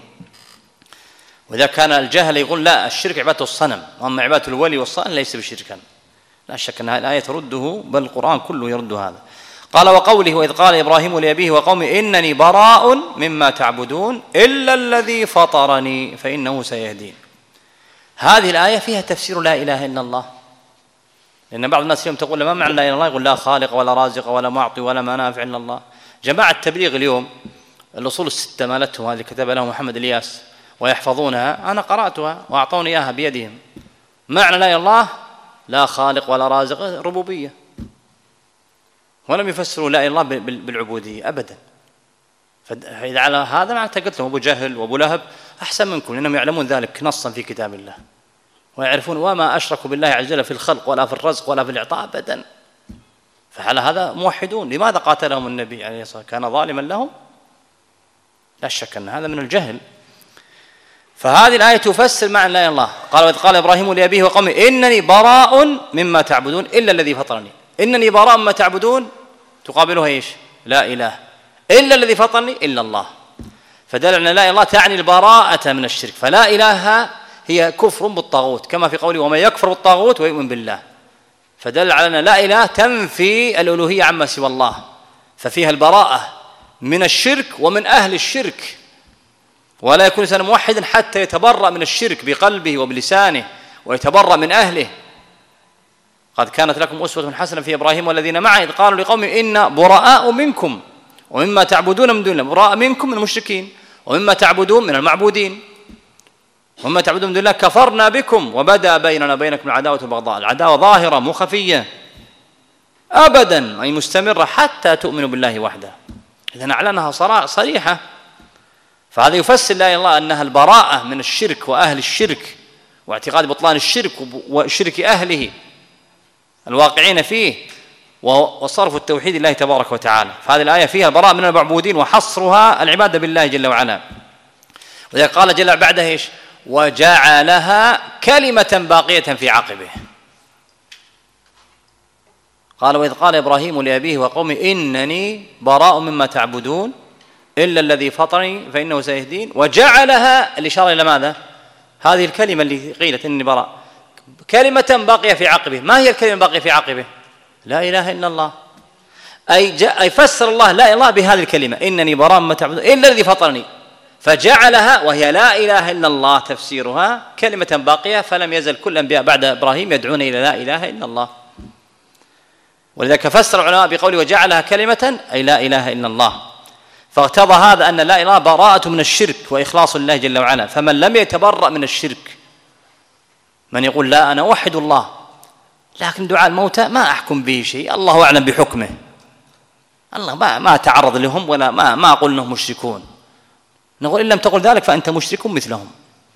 وإذا كان الجهل يقول لا الشرك عبادة الصنم، وأما عبادة الولي والصالح ليس بشركا، لا شك أن هذه الآية ترده، بل القرآن كله يرد هذا. قال وقوله وإذ قال إبراهيم لأبيه وقومه إنني براء مما تعبدون إلا الذي فطرني فإنه سيهدين. هذه الآية فيها تفسير لا إله إلا الله، لأن بعض الناس اليوم تقول ما معنى لا إله إلا الله، يقول لا خالق ولا رازق ولا معطي ولا منافع إلا الله. جماعة التبليغ اليوم الأصول الستة مالتهم هذه كتبها لهم محمد الياس ويحفظونها، أنا قرأتها وأعطوني إياها بيدهم. معنى لا إله إلا الله لا خالق ولا رازق ربوبية، ولم يفسروا لا إله إلا الله بالعبودية أبدا. فإذا على هذا معنى قلت لهم أبو جهل وأبو لهب أحسن منكم، لأنهم يعلمون ذلك نصا في كتاب الله، ويعرفون وما أشركوا بالله عز وجل في الخلق ولا في الرزق ولا في الإعطاء أبدا. فعلى هذا موحدون. لماذا قاتلهم النبي عليه الصلاة والسلام؟ كان ظالما لهم؟ لا شك أن هذا من الجهل. فهذه الآية تفسر معنى لا إله إلا الله. قال وإذ قال إبراهيم لأبيه وقومه إنني براء مما تعبدون إلا الذي فطرني. إنني براء مما تعبدون تقابلها إيش؟ لا إله. إلا الذي فطرني إلا الله. فدل أن لا إله إلا الله تعني البراءة من الشرك، فلا إله هي كفر بالطاغوت، كما في قوله ومن يكفر بالطاغوت ويؤمن بالله. فدل على أن لا إله تنفي الألوهية عما سوى الله، ففيها البراءة من الشرك ومن أهل الشرك. ولا يكون إنسان موحدا حتى يتبرأ من الشرك بقلبه وبلسانه ويتبرأ من أهله. قد كانت لكم أسوة حسنة في إبراهيم والذين معه إذ قالوا لقوم إن براء منكم ومما تعبدون من دون الله، براء منكم من المشركين ومما تعبدون من المعبودين ومما تعبدون من دون الله كفرنا بكم وبدأ بيننا وبينكم العداوة والبغضاء. العداوة ظاهرة مو خفية أبدا، أي مستمرة حتى تؤمنوا بالله وحده. إذن أعلنها صريحة. فهذا يفسر لا إله إلا الله أنها البراءة من الشرك وأهل الشرك، واعتقاد بطلان الشرك وشرك أهله الواقعين فيه، وصرف التوحيد لله تبارك وتعالى. فهذه الآية فيها البراءة من المعبودين وحصرها العبادة بالله جل وعلا. وإذا قال جل بعدها إيش؟ وجعلها كلمة باقية في عقبه. قال وإذ قال إبراهيم لأبيه وقومه إنني براء مما تعبدون إلا الذي فطرني فإنه سيهدين. وجعلها الإشارة إلى ماذا؟ هذه الكلمة اللي قيلت إني براء كلمة باقية في عقبه. ما هي الكلمة الباقية في عقبه؟ لا إله إلا الله. أي, أي فسر الله لا إله إلا الله بهذه الكلمة إنني براء مما تعبدون إلا الذي فطرني، فجعلها وهي لا إله إلا الله تفسيرها كلمة باقية. فلم يزل كل الأنبياء بعد إبراهيم يدعون إلى لا إله إلا الله. ولذلك فسر العلماء بقوله وجعلها كلمة أي لا إله إلا الله. فاقتضى هذا أن لا إله إلا الله براءة من الشرك وإخلاص الله جل وعلا. فمن لم يتبرأ من الشرك، من يقول لا أنا أوحد الله لكن دعاء الموتى ما أحكم به شيء، الله أعلم بحكمه، الله ما ما تعرض لهم ولا ما ما أقول أنهم مشركون، نقول إن لم تقل ذلك فأنت مشرك مثلهم.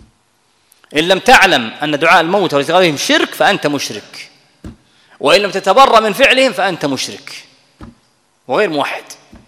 إن لم تعلم أن دعاء الموتى واستغاثتهم شرك فأنت مشرك، وإن لم تتبرأ من فعلهم فأنت مشرك وغير موحد.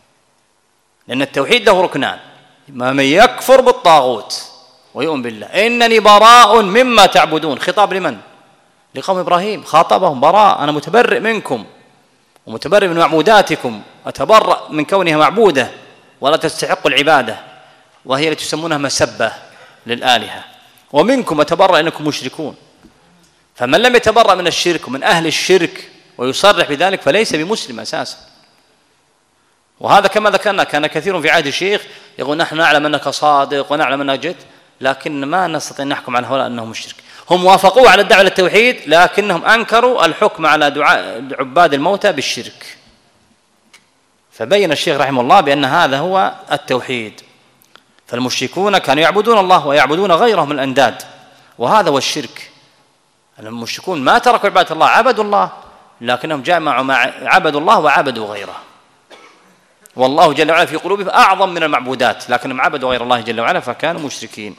لأن التوحيد له ركنان، من يكفر بالطاغوت ويؤمن بالله. إنني براء مما تعبدون، خطاب لمن؟ لقوم إبراهيم، خاطبهم براء، أنا متبرئ منكم ومتبرئ من معبوداتكم، أتبرأ من كونها معبودة ولا تستحق العبادة، وهي التي تسمونها مسبة للآلهة، ومنكم أتبرأ أنكم مشركون. فمن لم يتبرأ من الشرك ومن أهل الشرك ويصرح بذلك فليس بمسلم أساسا. وهذا كما ذكرنا كان كثير في عهد الشيخ يقول نحن نعلم أنك صادق ونعلم أنك جد، لكن ما نستطيع أن نحكم على هؤلاء أنهم مشرك. هم وافقوا على الدعوة للتوحيد لكنهم أنكروا الحكم على دعاء عباد الموتى بالشرك. فبين الشيخ رحمه الله بأن هذا هو التوحيد. فالمشركون كانوا يعبدون الله ويعبدون غيرهم الأنداد، وهذا هو الشرك. المشركون ما تركوا عبادة الله، عبدوا الله لكنهم جمعوا مع عبدوا الله وعبدوا غيره، والله جل وعلا في قلوبهم أعظم من المعبودات، لكنهم عبدوا غير الله جل وعلا فكانوا مشركين.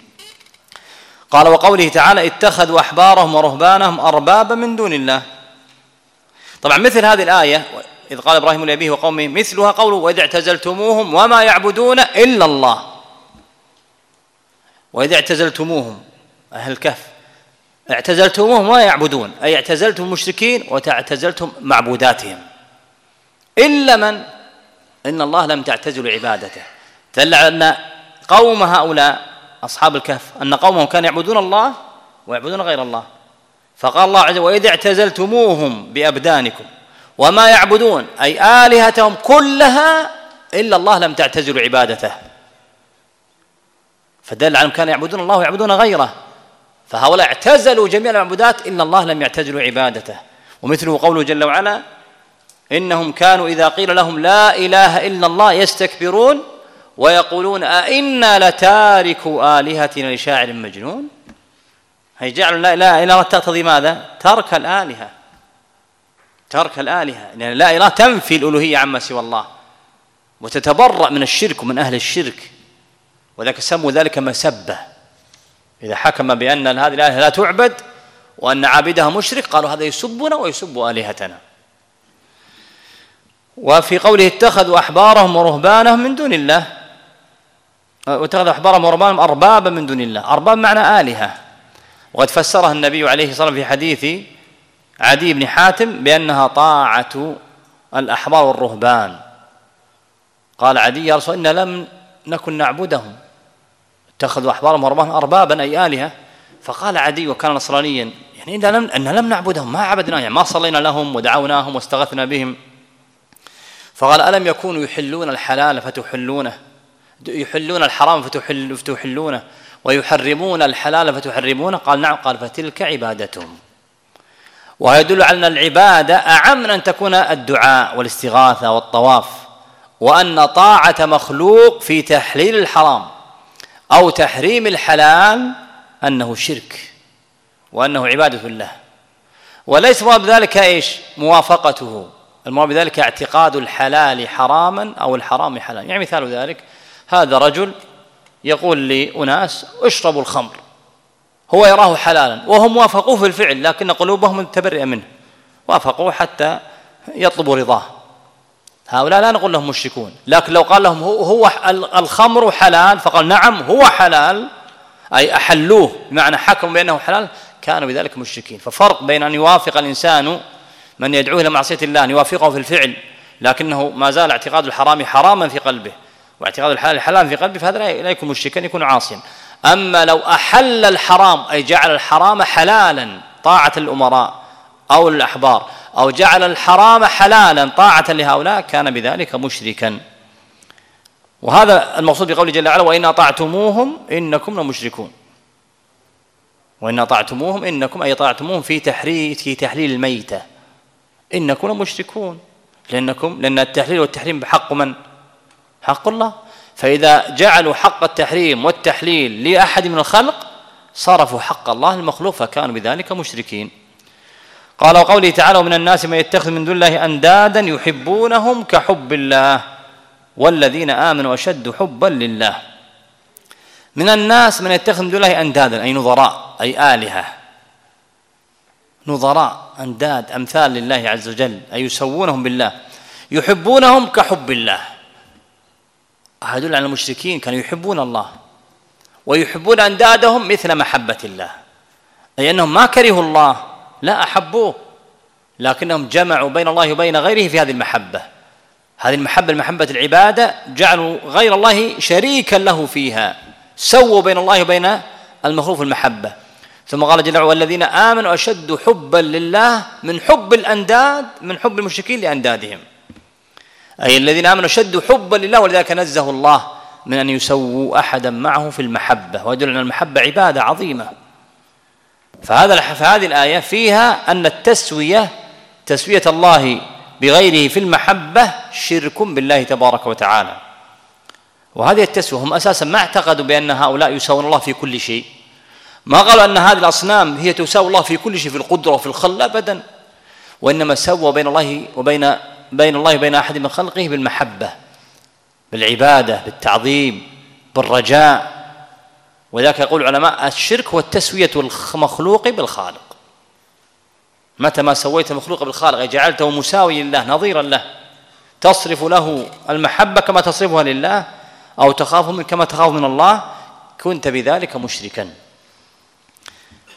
قال وقوله تعالى اتخذوا أحبارهم ورهبانهم أربابا من دون الله. طبعا مثل هذه الآية إذ قال إبراهيم لأبيه وقومه مثلها قوله وإذ اعتزلتموهم وما يعبدون إلا الله. وإذ اعتزلتموهم أهل الكهف اعتزلتموهم ولا يعبدون، أي اعتزلتم المشركين وتعتزلتم معبوداتهم، إلا من إن الله لم تعتزلوا عبادته. دل على أن قوم هؤلاء أصحاب الكهف أن قومهم كانوا يعبدون الله ويعبدون غير الله، فقال الله عز وجل وإذا اعتزلتموهم بأبدانكم وما يعبدون، أي آلهتهم كلها إلا الله لم تعتزلوا عبادته، فدل على أنهم كانوا يعبدون الله ويعبدون غيره، فهؤلاء اعتزلوا جميع المعبودات إلا الله لم يعتزلوا عبادته. ومثله قوله جل وعلا إنهم كانوا إذا قيل لهم لا إله إلا الله يستكبرون ويقولون أئنا لتاركوا آلهتنا لشاعر مجنون. هي جعلوا لا إله إلا الله تقتضي ماذا؟ ترك الآلهة، ترك الآلهة، لأن لا إله تنفي الألوهية عما سوى الله وتتبرأ من الشرك ومن أهل الشرك، وذلك سموا ذلك مسبة. إذا حكم بأن هذه الآلهة لا تعبد وأن عابدها مشرك قالوا هذا يسبنا ويسب آلهتنا. وفي قوله اتخذوا أحبارهم ورهبانهم من دون الله، واتخذوا أحبارهم ورهبانهم أربابا من دون الله، أرباب معنى آلهة، وقد فسرها النبي عليه الصلاة والسلام في حديث عدي بن حاتم بأنها طاعة الأحبار والرهبان. قال عدي يا رسول إنا لم نكن نعبدهم، اتخذوا أحبارهم ورهبانهم أربابا أي آلهة. فقال عدي وكان نصرانيا يعني إن لم, إن لم نعبدهم ما عبدناهم، يعني ما صلينا لهم ودعوناهم واستغثنا بهم. فقال ألم يكونوا يحلون الحلال فتحلونه، يحلون الحرام فتحل فتحلونه، ويحرمون الحلال فتحرمونه؟ قال نعم. قال فتلك عبادتهم. ويدل على أن العبادة أعم من أن تكون الدعاء والاستغاثة والطواف، وأن طاعة مخلوق في تحليل الحرام أو تحريم الحلال أنه شرك وأنه عبادة له، وليس مراد بذلك إيش؟ موافقته، المراد بذلك اعتقاد الحلال حراما أو الحرام حلالا. يعني مثال ذلك هذا رجل يقول لأناس اشربوا الخمر، هو يراه حلالا وهم وافقوه في الفعل لكن قلوبهم متبرئة منه، وافقوه حتى يطلبوا رضاه. هؤلاء لا نقول لهم مشركون، لكن لو قال لهم هو الخمر حلال فقال نعم هو حلال أي أحلوه بمعنى حكموا بأنه حلال، كانوا بذلك مشركين. ففرق بين أن يوافق الإنسان من يدعوه إلى معصية الله أن يوافقه في الفعل لكنه ما زال اعتقاد الحرام حراما في قلبه واعتقاد الحلال حلالا في قلبه، فهذا لا يكون مشركا، يكون عاصيا. أما لو أحل الحرام أي جعل الحرام حلالا طاعة الأمراء أو الأحبار، أو جعل الحرام حلالا طاعة لهؤلاء، كان بذلك مشركا. وهذا المقصود بقوله جل وعلا وإن أطعتموهم إنكم لمشركون. وإن أطعتموهم إنكم أي طاعتموهم في تحرير في تحليل الميتة إنكم لمشركون، لأنكم لأن التحليل والتحريم بحق من؟ حق الله. فإذا جعلوا حق التحريم والتحليل لأحد من الخلق صرفوا حق الله المخلوق، فكانوا بذلك مشركين. قال وقوله تعالى ومن الناس من يتخذ من دون الله أندادا يحبونهم كحب الله والذين آمنوا أشد حبا لله. من الناس من يتخذ من دون الله أندادا أي نظراء أي آلهة، نظراء أنداد أمثال لله عز وجل أي يسوونهم بالله، يحبونهم كحب الله. هذول عن المشركين كانوا يحبون الله ويحبون أندادهم مثل محبة الله، أي أنهم ما كرهوا الله لا أحبوه، لكنهم جمعوا بين الله وبين غيره في هذه المحبة. هذه المحبة المحبة العبادة جعلوا غير الله شريكا له فيها، سووا بين الله وبين المخلوق المحبة. ثم قال جل وعلا والذين آمنوا أشد حبا لله من حب الأنداد من حب المشركين لأندادهم، أي الذين آمنوا أشد حبا لله، ولذلك نزه الله من أن يسووا أحدا معه في المحبة، ويدل أن المحبة عبادة عظيمة. فهذا فهذه الآية فيها أن التسوية تسوية الله بغيره في المحبة شرك بالله تبارك وتعالى. وهذه التسوية هم أساسا ما اعتقدوا بأن هؤلاء يساوون الله في كل شيء، ما قالوا أن هذه الأصنام هي تساوي الله في كل شيء في القدرة وفي الخلق أبدا، وإنما سووا بين الله وبين بين الله وبين أحد من خلقه بالمحبة بالعبادة بالتعظيم بالرجاء. وذلك يقول العلماء الشرك هو التسوية المخلوق بالخالق. متى ما سويت المخلوق بالخالق جعلته مساوي لله نظيرا له، تصرف له المحبة كما تصرفها لله أو تخاف من كما تخاف من الله، كنت بذلك مشركا.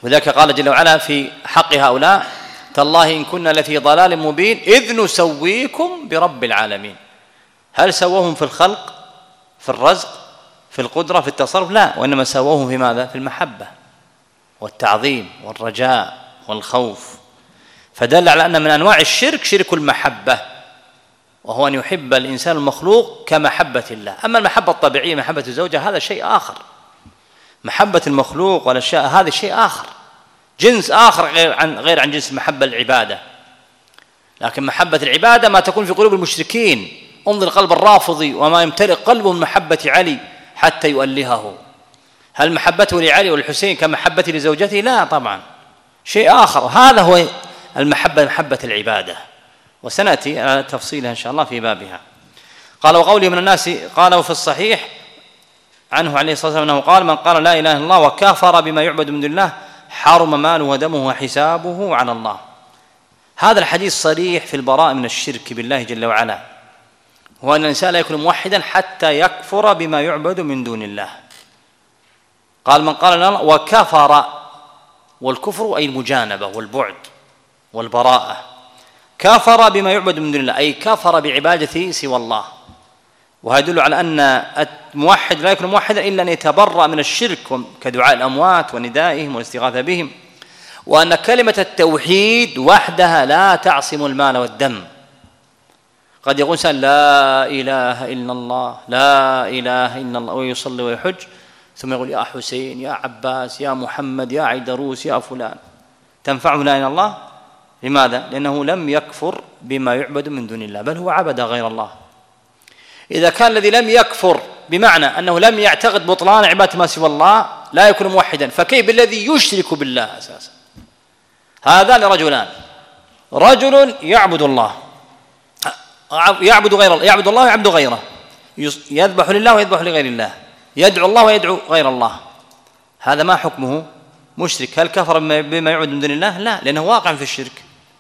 وذلك قال جل وعلا في حق هؤلاء: تالله إن كنا لفي ضلال مبين إذ نسويكم برب العالمين. هل سووهم في الخلق، في الرزق، في القدرة، في التصرف؟ لا، وإنما سووهم في ماذا؟ في المحبة والتعظيم والرجاء والخوف. فدل على أن من أنواع الشرك شرك المحبة، وهو أن يحب الإنسان المخلوق كمحبة الله. أما المحبة الطبيعية محبة الزوجة هذا شيء آخر، محبة المخلوق والأشياء هذا شيء آخر، جنس آخر غير عن غير عن جنس المحبة العبادة. لكن محبة العبادة ما تكون في قلوب المشركين. انظر قلب الرافضي وما يمتلئ قلبه من محبة علي حتى يؤلهه. هل محبته لعلي والحسين كمحبته لزوجته؟ لا طبعا، شيء آخر. هذا هو المحبة، محبة العبادة، وسنأتي على تفصيلها إن شاء الله في بابها. قال: وقوله من الناس، قاله في الصحيح عنه عليه الصلاة والسلام أنه قال: من قال لا إله إلا الله وكفر بما يعبد من دون الله حرم ماله ودمه وحسابه على الله. هذا الحديث صريح في البراء من الشرك بالله جل وعلا، هو أن الإنسان لا يكون موحدا حتى يكفر بما يعبد من دون الله. قال: من قال لا إله إلا الله وكفر، والكفر أي المجانبة والبعد والبراءة. كفر بما يعبد من دون الله أي كفر بعبادة سوى الله. وهذا يدل على أن الموحد لا يكون موحدا إلا أن يتبرأ من الشرك كدعاء الأموات وندائهم والاستغاثة بهم، وأن كلمة التوحيد وحدها لا تعصم المال والدم. قد يقول إنسان لا إله إلا الله، لا إله إلا الله، ويصلي ويحج، ثم يقول يا حسين، يا عباس، يا محمد، يا عيدروس، يا فلان، تنفعه لا إله إلا الله؟ لماذا؟ لأنه لم يكفر بما يعبد من دون الله، بل هو عبد غير الله. إذا كان الذي لم يكفر بمعنى أنه لم يعتقد بطلان عبادة ما سوى الله لا يكون موحدا، فكيف بالذي يشرك بالله أساسا؟ هذان رجلان: رجل يعبد الله، يعبد غير الله، يعبد الله ويعبد غيره، يذبح لله ويذبح لغير الله، يدعو الله ويدعو غير الله. هذا ما حكمه؟ مشرك. هل كفر بما يعبد من دون الله؟ لا، لأنه واقع في الشرك.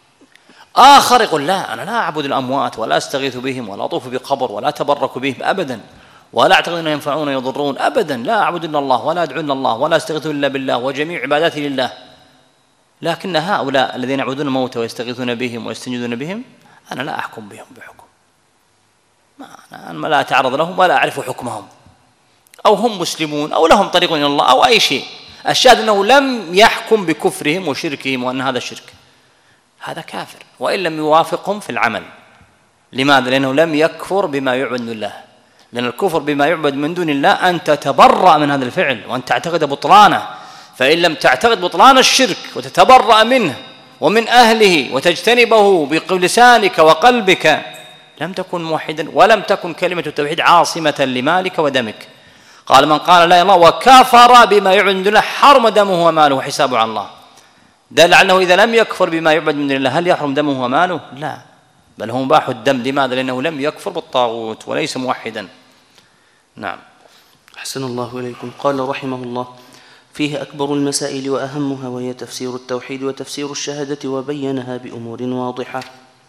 آخر يقول لا، أنا لا أعبد الأموات ولا أستغيث بهم ولا أطوف بقبر ولا أتبرك بهم أبدا، ولا أعتقد أنهم ينفعون ويضرون أبدا، لا أعبد إلا الله ولا أدعو إلا الله ولا أستغيث إلا بالله وجميع عباداتي لله. لكن هؤلاء الذين يعبدون الموتى ويستغيثون بهم ويستنجدون بهم أنا لا أحكم بهم بحكم، ما أنا لا أتعرض لهم ولا أعرف حكمهم، أو هم مسلمون أو لهم طريق إلى الله أو أي شيء. الشاهد أنه لم يحكم بكفرهم وشركهم وأن هذا الشرك، هذا كافر وإن لم يوافقهم في العمل. لماذا؟ لأنه لم يكفر بما يعبد من الله. لأن الكفر بما يعبد من دون الله أن تتبرأ من هذا الفعل وأن تعتقد بطلانه، فإن لم تعتقد بطلان الشرك وتتبرأ منه ومن أهله وتجتنبه بلسانك وقلبك لم تكن موحدا، ولم تكن كلمة التوحيد عاصمة لمالك ودمك. قال: من قال لا إله إلا الله وكفر بما يعبد من دون الله حرم دمه وماله وحسابه على الله. دل على أنه إذا لم يكفر بما يعبد من دون الله هل يحرم دمه وماله؟ لا، بل هو مباح الدم. لماذا؟ لأنه لم يكفر بالطاغوت وليس موحدا. نعم. أحسن الله إليكم. قال رحمه الله: فيه أكبر المسائل وأهمها، وهي تفسير التوحيد وتفسير الشهادة، وبينها بأمور واضحة.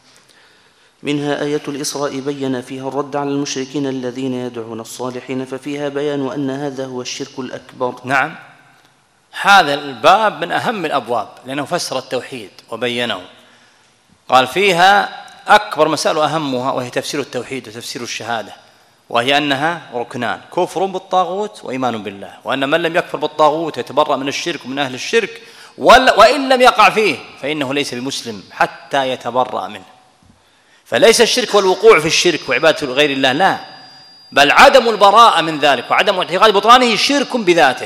منها آية الإسراء بين فيها الرد على المشركين الذين يدعون الصالحين، ففيها بيان أن هذا هو الشرك الأكبر. نعم، هذا الباب من أهم الأبواب لأنه فسر التوحيد وبينه. قال فيها أكبر مسائل وأهمها، وهي تفسير التوحيد وتفسير الشهادة، وهي أنها ركنان: كفر بالطاغوت وإيمان بالله، وأن من لم يكفر بالطاغوت يتبرأ من الشرك ومن أهل الشرك، وإن لم يقع فيه فإنه ليس بمسلم حتى يتبرأ منه. فليس الشرك والوقوع في الشرك وعبادة غير الله، لا، بل عدم البراءة من ذلك وعدم اعتقاد بطلانه شرك بذاته.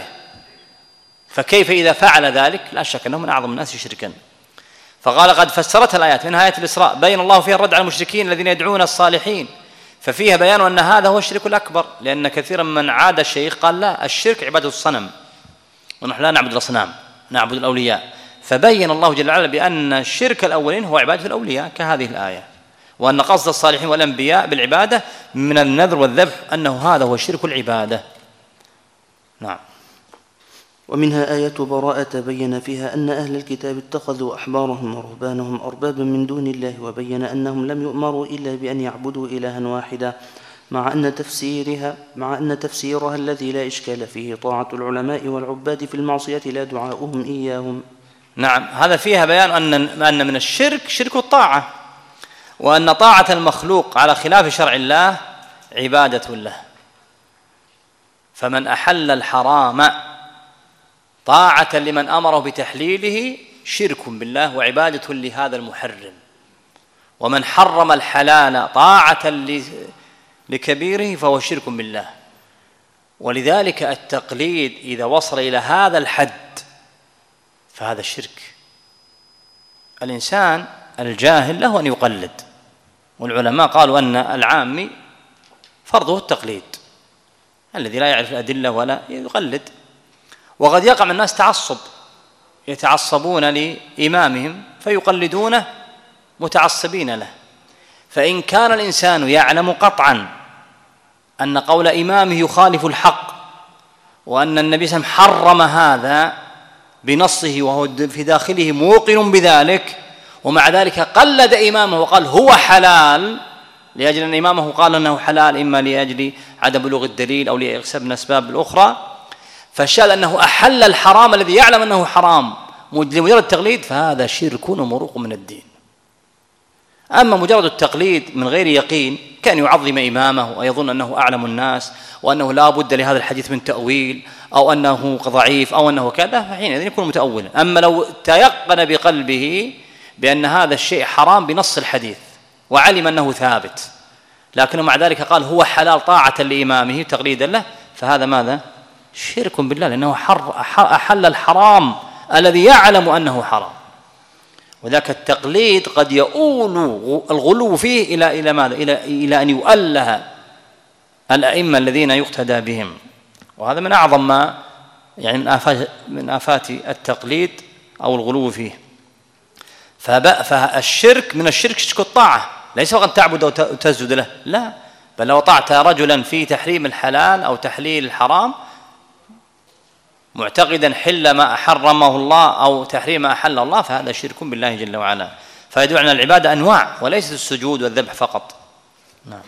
فكيف إذا فعل ذلك؟ لا شك أنه من أعظم الناس شركا. فقال: قد فسرتها الآيات، منها آية الإسراء بين الله فيها الرد على المشركين الذين يدعون الصالحين، ففيها بيان أن هذا هو الشرك الأكبر، لأن كثيرا من عاد الشيخ قال لا، الشرك عبادة الصنم، ونحن لا نعبد الأصنام، نعبد الأولياء. فبين الله جل وعلا بأن الشرك الأولين هو عبادة الأولياء كهذه الآية، وأن قصد الصالحين والأنبياء بالعبادة من النذر والذبح أنه هذا هو شرك العبادة. نعم. ومنها آية براءة بين فيها أن أهل الكتاب اتخذوا أحبارهم ورهبانهم أربابا من دون الله، وبين أنهم لم يؤمروا إلا بأن يعبدوا إلها واحدا، مع أن تفسيرها مع أن تفسيرها الذي لا إشكال فيه طاعة العلماء والعباد في المعصية لا دعاؤهم إياهم. نعم، هذا فيها بيان أن أن من الشرك شرك الطاعة، وأن طاعة المخلوق على خلاف شرع الله عبادة له. فمن أحل الحرام طاعة لمن أمره بتحليله شرك بالله وعبادة لهذا المحرم، ومن حرم الحلال طاعة لكبيره فهو شرك بالله. ولذلك التقليد إذا وصل إلى هذا الحد فهذا الشرك. الإنسان الجاهل له أن يقلد، والعلماء قالوا أن العامي فرضه التقليد، الذي لا يعرف الأدلة ولا يقلد. وقد يقع من الناس تعصب، يتعصبون لإمامهم فيقلدونه متعصبين له. فإن كان الإنسان يعلم قطعا أن قول إمامه يخالف الحق، وأن النبي صلى الله عليه وسلم حرم هذا بنصه وهو في داخله موقن بذلك، ومع ذلك قلد إمامه وقال هو حلال لأجل أن إمامه قال أنه حلال، إما لأجل عدم بلوغ الدليل أو ليكسب من أسباب الأخرى، فالشاهد أنه أحل الحرام الذي يعلم أنه حرام لمجرد التقليد، فهذا شرك ومروق من الدين. أما مجرد التقليد من غير يقين كان يعظم إمامه ويظن أنه أعلم الناس وأنه لا بد لهذا الحديث من تأويل أو أنه ضعيف أو أنه كذا، فحينئذ يكون متأولا. أما لو تيقن بقلبه بأن هذا الشيء حرام بنص الحديث وعلم أنه ثابت، لكنه مع ذلك قال هو حلال طاعة لإمامه تقليدا له، فهذا ماذا؟ شرك بالله، لأنه أحل الحرام الذي يعلم أنه حرام. وذاك التقليد قد يؤول الغلو فيه إلى إلى ماذا؟ إلى إلى أن يؤله الأئمة الذين يقتدى بهم، وهذا من أعظم ما يعني من آفات من آفات التقليد أو الغلو فيه. فالشرك من الشرك شرك الطاعة، ليس فقط تعبد أو تسجد له، لا، بل لو طعت رجلا في تحريم الحلال أو تحليل الحرام معتقدا حل ما حرمه الله أو تحريم ما أحل الله، فهذا شرك بالله جل وعلا. فيدل على العبادة أنواع وليست السجود والذبح فقط. نعم.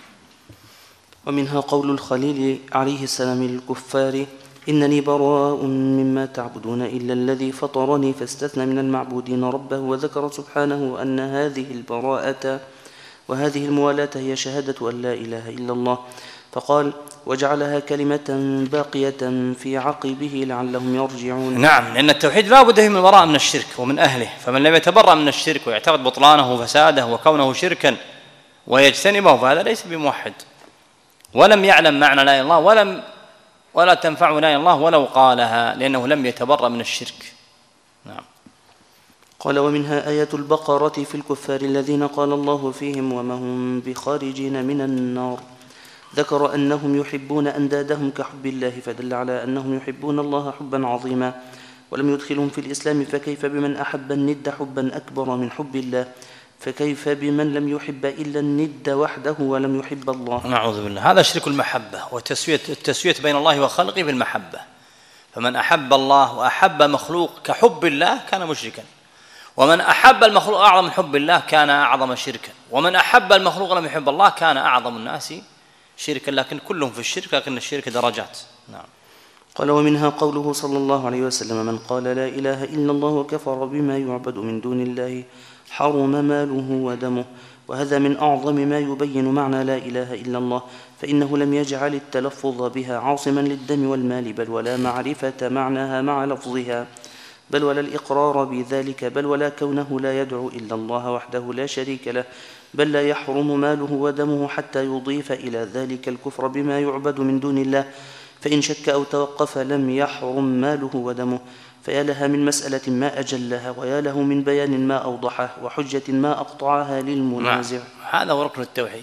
ومنها قول الخليل عليه السلام للكفار إنني براء مما تعبدون إلا الذي فطرني، فاستثنى من المعبودين ربه، وذكر سبحانه أن هذه البراءة وهذه الموالاة هي شهادة أن لا إله إلا الله، فقال وجعلها كلمة باقية في عقبه لعلهم يرجعون. نعم، لأن التوحيد لا بد من البراءة من الشرك ومن أهله، فمن لم يتبرأ من الشرك ويعتقد بطلانه وفساده وكونه شركا ويجتنبه فهذا ليس بموحد، ولم يعلم معنى لا إله إلا الله، ولم ولا تنفعه لا إله إلا الله ولو قالها، لأنه لم يتبرأ من الشرك. نعم. قال ومنها آية البقرة في الكفار الذين قال الله فيهم وما هم بخارجين من النار، ذكر أنهم يحبون أندادهم كحب الله، فدل على أنهم يحبون الله حبا عظيما، ولم يدخلهم في الإسلام، فكيف بمن أحب الند حبا أكبر من حب الله، فكيف بمن لم يحب إلا الند وحده ولم يحب الله. نعوذ بالله، هذا شرك المحبة وتسوية التسوية بين الله وخلقه بالمحبة. فمن أحب الله وأحب مخلوق كحب الله كان مشركا، ومن أحب المخلوق أعظم من حب الله كان أعظم شركا، ومن أحب المخلوق لم يحب الله كان أعظم الناس شركا، لكن كلهم في الشرك، لكن الشرك درجات. نعم. قال ومنها قوله صلى الله عليه وسلم من قال لا إله إلا الله وكفر بما يعبد من دون الله حرم ماله ودمه، وهذا من أعظم ما يبين معنى لا إله إلا الله، فإنه لم يجعل التلفظ بها عاصما للدم والمال، بل ولا معرفة معناها مع لفظها، بل ولا الإقرار بذلك، بل ولا كونه لا يدعو إلا الله وحده لا شريك له، بل لا يحرم ماله ودمه حتى يضيف إلى ذلك الكفر بما يعبد من دون الله، فإن شك أو توقف لم يحرم ماله ودمه. فيا لها من مسألة ما أجلها، ويا له من بيان ما أوضحه، وحجة ما أقطعها للمنازع. هذا هو ركن التوحيد.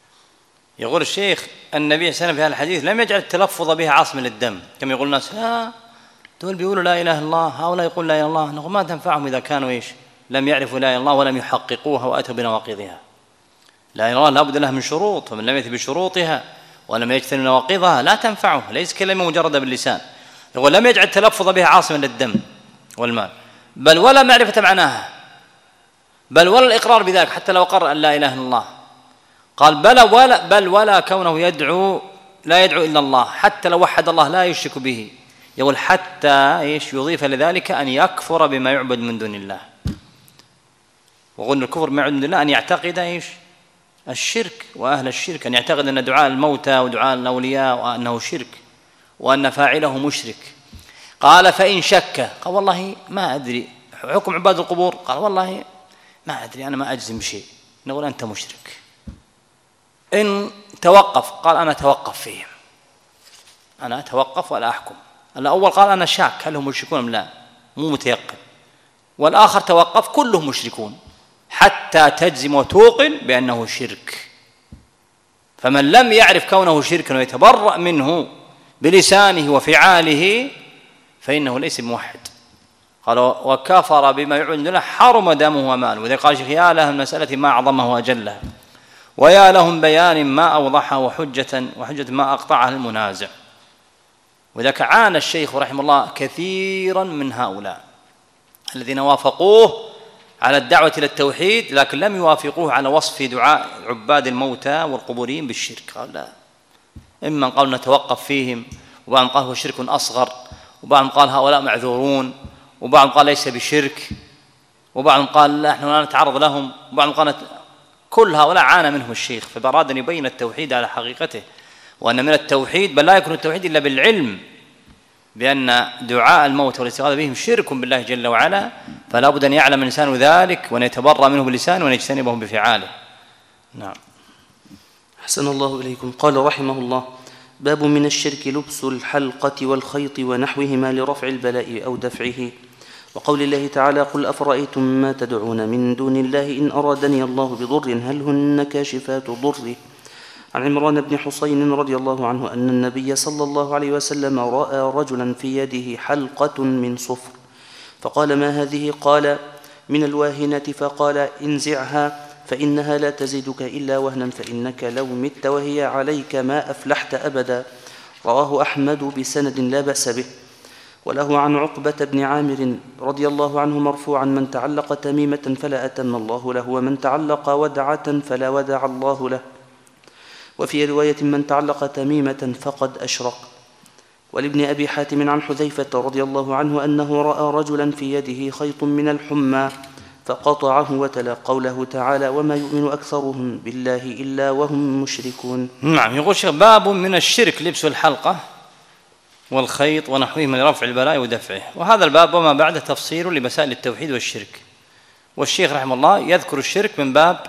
يقول الشيخ النبي صلى الله عليه وسلم في هذا الحديث لم يجعل التلفظ به عاصم للدم، كما يقول الناس ها دول بيقولوا لا إله إلا الله، هؤلاء يقول لا إله إلا الله، نقول ما تنفعهم إذا كانوا إيش لم يعرفوا لا إله إلا الله ولم يحققوها وأتوا بنواقضها. لا إله إلا الله لابد لها من شروط، فمن لم يأت بشروطها ولم يجتنب نواقضها لا تنفعه، ليس كلمة مجردة باللسان. يقول لم يجعل التلفظ بها عاصما للدم والمال، بل ولا معرفة معناها، بل ولا الإقرار بذلك حتى لو قرر أن لا إله إلا الله، قال بل ولا, بل ولا كونه يدعو لا يدعو إلا الله، حتى لو وحد الله لا يشرك به. يقول حتى إيش يضيف لذلك أن يكفر بما يعبد من دون الله. وقلنا الكفر بما يعبد من دون الله أن يعتقد إيش الشرك، وأهل الشرك أن يعتقد أن دعاء الموتى ودعاء الأولياء وأنه شرك وأن فاعله مشرك. قال فإن شك، قال والله ما أدري حكم عباد القبور، قال والله ما أدري أنا ما أجزم بشيء، نقول أنت مشرك. إن توقف، قال أنا أتوقف فيهم، أنا أتوقف ولا أحكم. الأول قال أنا شاك هل هم مشركون أم لا، مو متيقن. والآخر توقف كلهم مشركون حتى تجزم وتوقن بأنه شرك. فمن لم يعرف كونه شركا ويتبرأ منه بلسانه وفعاله فإنه ليس بموحد. قال وكفر بما يعبد له حرم دمه وماله. وإذا قال شيخ يا لها المسألة ما أعظمه وأجلها، ويا لهم بيان ما أوضحه وحجة وحجة ما أقطعها المنازع. وذاك عانى الشيخ رحمه الله كثيرا من هؤلاء الذين وافقوه على الدعوة إلى التوحيد لكن لم يوافقوه على وصف دعاء عباد الموتى والقبورين بالشرك. قال لا، إما قالوا نتوقف فيهم، وبعضهم قال هو شرك أصغر، وبعضهم قال هؤلاء معذورون، وبعضهم قال ليس بشرك، وبعضهم قال لا نحن لا نتعرض لهم، وبعضهم قال كل هؤلاء عانى منهم الشيخ. فأراد أن يبين التوحيد على حقيقته، وأن من التوحيد بل لا يكون التوحيد إلا بالعلم بأن دعاء الموت والاستغاثة بهم شرك بالله جل وعلا، فلا بد أن يعلم الإنسان ذلك وأن يتبرأ منه بلسانه وأن يجتنبه بفعاله. نعم. أحسن الله إليكم. قال رحمه الله: باب من الشرك لبس الحلقة والخيط ونحوهما لرفع البلاء أو دفعه. وقول الله تعالى: قل أفرأيتم ما تدعون من دون الله إن أرادني الله بضر هل هن كاشفات ضره. عن عمران بن حسين رضي الله عنه أن النبي صلى الله عليه وسلم رأى رجلا في يده حلقة من صفر فقال: ما هذه؟ قال: من الواهنة. فقال: انزعها فإنها لا تزيدك إلا وهنا فإنك لو مت وهي عليك ما أفلحت أبدا. رواه أحمد بسند لا بأس به. وله عن عقبة بن عامر رضي الله عنه مرفوعا: من تعلق تميمة فلا أتم الله له، ومن تعلق ودعة فلا ودع الله له. وفي رواية: من تعلق تميمة فقد أشرك. ولابن أبي حاتم عن حذيفة رضي الله عنه أنه رأى رجلا في يده خيط من الحمى فقطعه وتلا قوله تعالى: وما يؤمن أكثرهم بالله إلا وهم مشركون. نعم. يقول شيخ: باب من الشرك لبس الحلقة والخيط ونحوهما لرفع البلاء ودفعه. وهذا الباب وما بعده تفصيل لمسائل التوحيد والشرك. والشيخ رحمه الله يذكر الشرك من باب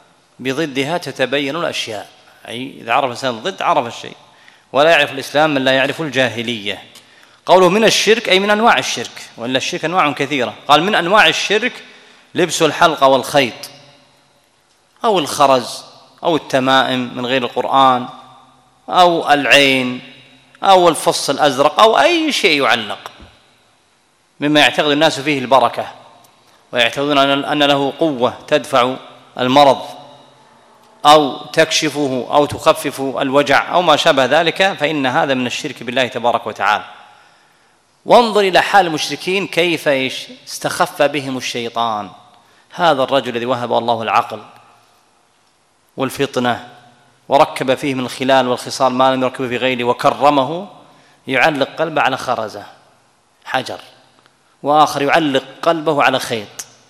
بضدها تتبين الأشياء، أي إذا عرف الإنسان الضد عرف الشيء، ولا يعرف الإسلام من لا يعرف الجاهلية. قوله من الشرك أي من أنواع الشرك، وإلا الشرك أنواع كثيرة. قال من أنواع الشرك لبس الحلقة والخيط أو الخرز أو التمائم من غير القرآن أو العين أو الفص الأزرق أو أي شيء يعلق مما يعتقد الناس فيه البركة ويعتقدون أن له قوة تدفع المرض أو تكشفه أو تخفف الوجع أو ما شابه ذلك، فإن هذا من الشرك بالله تبارك وتعالى. وانظر إلى حال المشركين كيف استخف بهم الشيطان. هذا الرجل الذي وهب الله العقل والفطنة وركب فيه من الخلال والخصال ما لم يركبه في غيره وكرمه، يعلق قلبه على خرزة حجر، وآخر يعلق قلبه على خيط،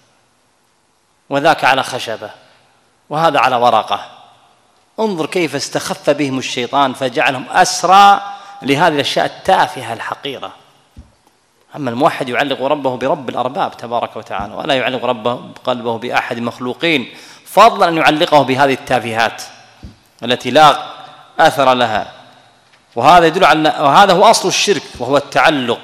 وذاك على خشبة، وهذا على ورقة. انظر كيف استخف بهم الشيطان فجعلهم أسرى لهذه الأشياء التافهة الحقيرة. أما الموحد يعلق ربه برب الأرباب تبارك وتعالى، ولا يعلق ربه قلبه بأحد المخلوقين، فضلا أن يعلقه بهذه التافهات التي لا أثر لها. وهذا يدل على وهذا هو أصل الشرك، وهو التعلق.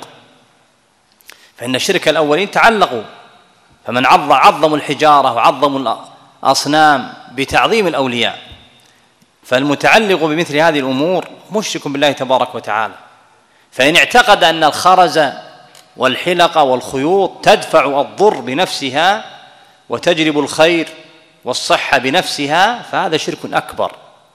فإن الشرك الأولين تعلقوا، فمن عظم عظموا الحجارة وعظموا الأصنام بتعظيم الأولياء، فالمتعلق بمثل هذه الأمور مشرك بالله تبارك وتعالى. فإن اعتقد أن الخرز والحلقة والخيوط تدفع الضر بنفسها وتجلب الخير والصحة بنفسها فهذا شرك أكبر،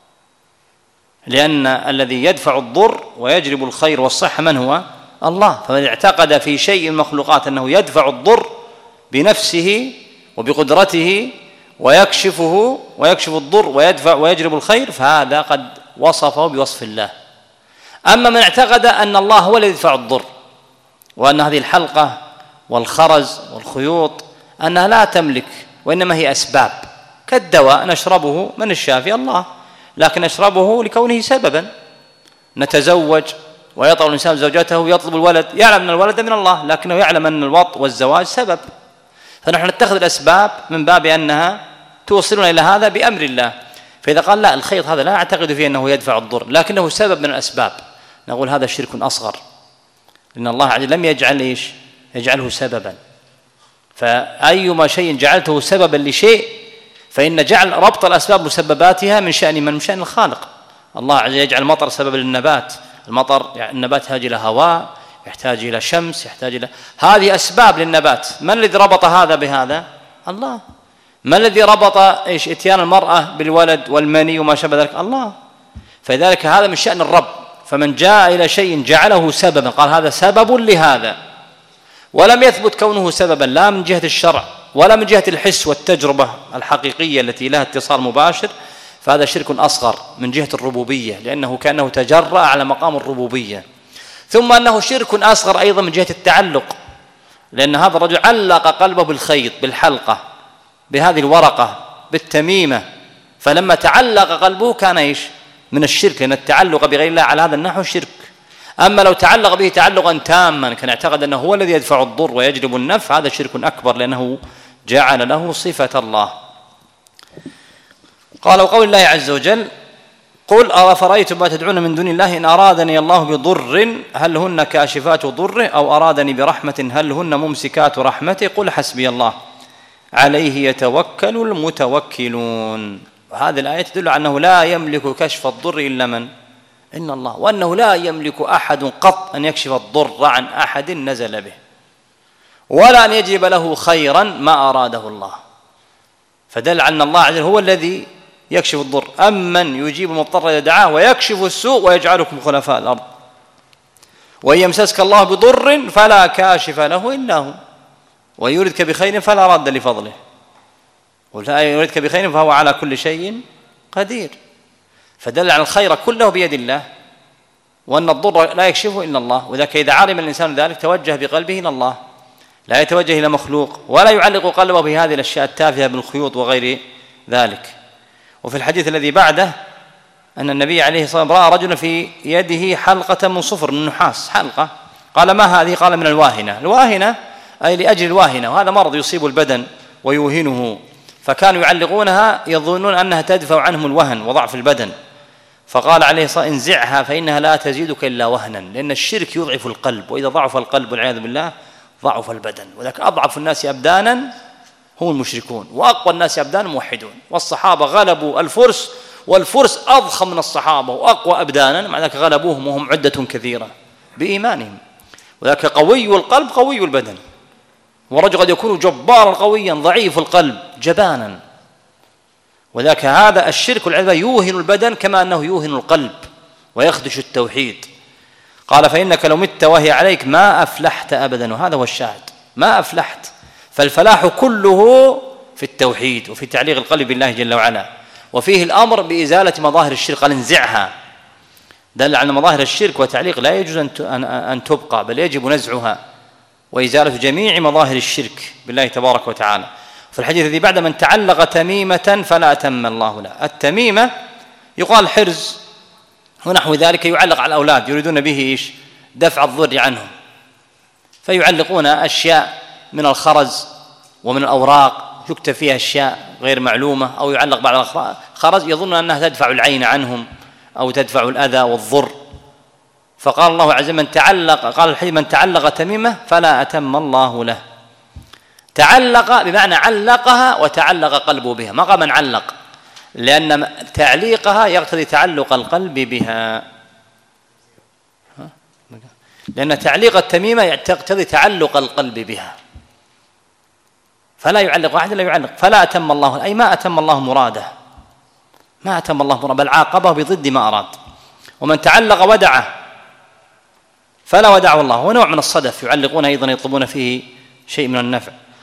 لأن الذي يدفع الضر ويجلب الخير والصحة من هو؟ الله. فمن اعتقد في شيء من المخلوقات أنه يدفع الضر بنفسه وبقدرته ويكشفه ويكشف الضر ويدفع ويجلب الخير، فهذا قد وصفه بوصف الله. أما من اعتقد أن الله هو الذي يدفع الضر، وأن هذه الحلقة والخرز والخيوط أنها لا تملك وإنما هي أسباب، كالدواء نشربه من الشافي الله، لكن نشربه لكونه سببا. نتزوج ويطلب الإنسان زوجته يطلب الولد، يعلم أن الولد من الله، لكنه يعلم أن الوط والزواج سبب، فنحن نتخذ الأسباب من باب أنها توصلنا إلى هذا بأمر الله. فإذا قال لا، الخيط هذا لا أعتقد فيه أنه يدفع الضر لكنه سبب من الأسباب، نقول هذا شرك أصغر، لأن الله عز وجل لم يجعل إيش؟ يجعله سببا. فأيما شيء جعلته سببا لشيء فإن جعل ربط الأسباب مسبباتها من شأن من شأن الخالق. الله عز وجل يجعل المطر سبب للنبات، المطر يعني النبات يحتاج إلى هواء، يحتاج إلى شمس، يحتاج إلى هذه أسباب للنبات. من الذي ربط هذا بهذا؟ الله. ما الذي ربط إيش إتيان المرأة بالولد والمني وما شابه ذلك؟ الله. فذلك هذا من شأن الرب. فمن جاء إلى شيء جعله سببا قال هذا سبب لهذا، ولم يثبت كونه سببا لا من جهة الشرع ولا من جهة الحس والتجربة الحقيقية التي لها اتصال مباشر، فهذا شرك أصغر من جهة الربوبية، لأنه كأنه تجرأ على مقام الربوبية. ثم أنه شرك أصغر أيضا من جهة التعلق، لأن هذا الرجل علق قلبه بالخيط، بالحلقة، بهذه الورقة، بالتميمة، فلما تعلق قلبه كان إيش؟ من الشرك، لأن التعلق بغير الله على هذا النحو شرك. أما لو تعلق به تعلقا تاما كان اعتقد أنه هو الذي يدفع الضر ويجلب النفع، هذا شرك أكبر لأنه جعل له صفة الله. قال وقول الله عز وجل قل أفرأيتم ما تدعون من دون الله إن أرادني الله بضر هل هن كاشفات ضره أو أرادني برحمة هل هن ممسكات رحمته قل حسبي الله عليه يتوكل المتوكلون. هذه الآية تدل على أنه لا يملك كشف الضر إلا من؟ إن الله، وأنه لا يملك أحد قط أن يكشف الضر عن أحد نزل به، ولا أن يجلب له خيرا ما أراده الله. فدل على أن الله عز وجل هو الذي يكشف الضر. أمن يجيب المضطر إذا دعاه ويكشف السوء ويجعلكم خلفاء الأرض وإن يمسسك الله بضر فلا كاشف له إلا هو ويردك بخير فلا راد لفضله ولا يردك بخير فهو على كل شيء قدير. فدل على الخير كله بيد الله، وأن الضر لا يكشفه إلا الله. وذلك إذا علم الإنسان ذلك توجه بقلبه إلى الله، لا يتوجه إلى مخلوق، ولا يعلق قلبه بهذه الأشياء التافهة بالخيوط وغير ذلك. وفي الحديث الذي بعده أن النبي عليه الصلاة والسلام رأى رجلا في يده حلقة من صفر من نحاس، حلقة، قال ما هذه؟ قال من الواهنة. الواهنة أي لأجل الواهنة، وهذا مرض يصيب البدن ويوهنه، فكانوا يعلقونها يظنون أنها تدفع عنهم الوهن وضعف البدن، فقال عليه الصلاة والسلام انزعها فإنها لا تزيدك إلا وهنا، لأن الشرك يضعف القلب، وإذا ضعف القلب والعياذ بالله ضعف البدن. وذلك أضعف الناس أبدانا هم المشركون، وأقوى الناس أبدانا موحدون. والصحابة غلبوا الفرس، والفرس أضخم من الصحابة وأقوى أبدانا، مع ذلك غلبوهم وهم عدة كثيرة بإيمانهم. وذلك قوي القلب قوي البدن، ورجل قد يكون جبارا قويا ضعيف القلب جبانا. وذاك هذا الشرك والعياذ يوهن البدن كما أنه يوهن القلب ويخدش التوحيد. قال فإنك لو مت وهي عليك ما أفلحت أبدا، وهذا هو الشاهد، ما أفلحت. فالفلاح كله في التوحيد وفي تعليق القلب بالله جل وعلا، وفيه الأمر بإزالة مظاهر الشرك، قال انزعها، دل على مظاهر الشرك وتعليق لا يجوز أن تبقى، بل يجب نزعها وإزالة جميع مظاهر الشرك بالله تبارك وتعالى. في الحديث الذي بعد من تعلق تميمة فلا أتم الله له. التميمة يقال حرز ونحو ذلك، يعلق على الأولاد يريدون به إيش؟ دفع الضر عنهم، فيعلقون أشياء من الخرز ومن الأوراق يكتب فيها أشياء غير معلومة، أو يعلق بعض الخرز يظن أنها تدفع العين عنهم أو تدفع الأذى والضر. فقال الله عز وجل من تعلق، قال الحديث من تعلق تميمة فلا أتم الله له. تعلق بمعنى علقها وتعلق قلبه بها، ما قال من علق، لأن تعليقها يقتضي تعلق القلب بها، لأن تعليق التميمة يقتضي تعلق القلب بها، فلا يعلق واحد لا يعلق. فلا أتم الله، أي ما أتم الله مراده، ما أتم الله مراده، بل عاقبه بضد ما أراد. ومن تعلق ودعه فلا ودعه الله، ونوع من الصدف يعلقون أيضا يطلبون فيه شيء من النفع.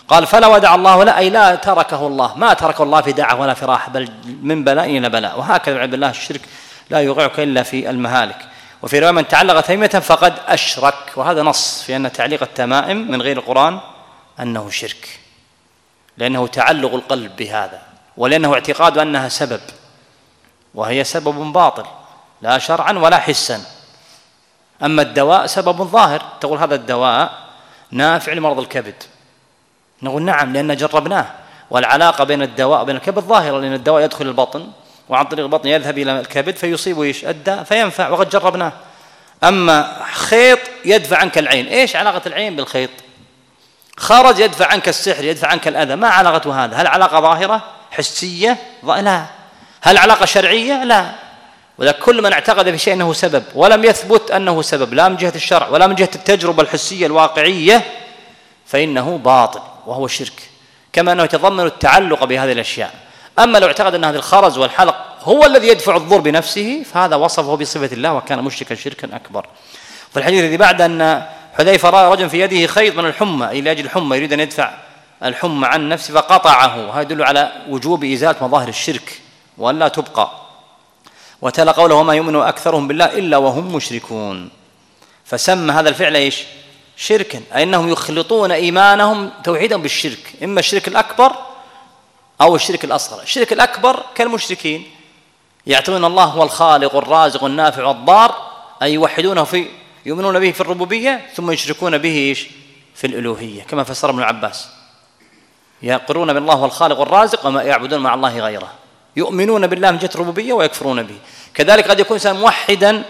قال فلا ودع الله لا، أي لا تركه الله، ما تركه الله في دعه ولا في راحة، بل من بلاء إلى بلاء. وهكذا والعياذ بالله الشرك لا يوقعك إلا في المهالك. وفي رواية من تعلق تميمة فقد أشرك، وهذا نص في أن تعليق التمائم من غير القرآن أنه شرك، لأنه تعلق القلب بهذا، ولأنه اعتقاد أنها سبب، وهي سبب باطل لا شرعا ولا حسا. أما الدواء سبب ظاهر، تقول هذا الدواء نافع لمرض الكبد، نقول نعم لأن جربناه، والعلاقة بين الدواء وبين الكبد ظاهرة، لأن الدواء يدخل البطن وعن طريق البطن يذهب إلى الكبد فيصيب إيش الداء فينفع، وقد جربناه. أما خيط يدفع عنك العين، إيش علاقة العين بالخيط؟ خرج يدفع عنك السحر، يدفع عنك الأذى، ما علاقة هذا؟ هل علاقة ظاهرة حسية؟ لا. هل علاقة شرعية؟ لا. ولكن كل من اعتقد في شيء أنه سبب ولم يثبت أنه سبب لا من جهة الشرع ولا من جهة التجربة الحسية الواقعية فإنه باطل وهو شرك، كما أنه يتضمن التعلق بهذه الأشياء. أما لو اعتقد أن هذا الخرز والحلق هو الذي يدفع الضر بنفسه فهذا وصفه بصفة الله وكان مشركا شركا أكبر. في الحديث الذي بعد أن حذيفة رأى رجلا في يده خيط من الحمى، أي لأجل الحمى يريد أن يدفع الحمى عن نفسه فقطعه، هذا يدل على وجوب إزالة مظاهر الشرك وأن لا تبقى. وتلا قوله وما يؤمن أكثرهم بالله إلا وهم مشركون، فسمى هذا الفعل إيش؟ شركا، أي أنهم يخلطون إيمانهم توحيدا بالشرك، إما الشرك الأكبر أو الشرك الأصغر. الشرك الأكبر كالمشركين يعتبرون الله هو الخالق والرازق والنافع والضار، أي يوحدونه في يؤمنون به في الربوبية ثم يشركون به إيش؟ في الألوهية، كما فسر ابن عباس، يقرون بالله هو الخالق والرازق وما يعبدون مع الله غيره، يؤمنون بالله من جهة الربوبية ويكفرون به. كذلك قد يكون إنسان موحدا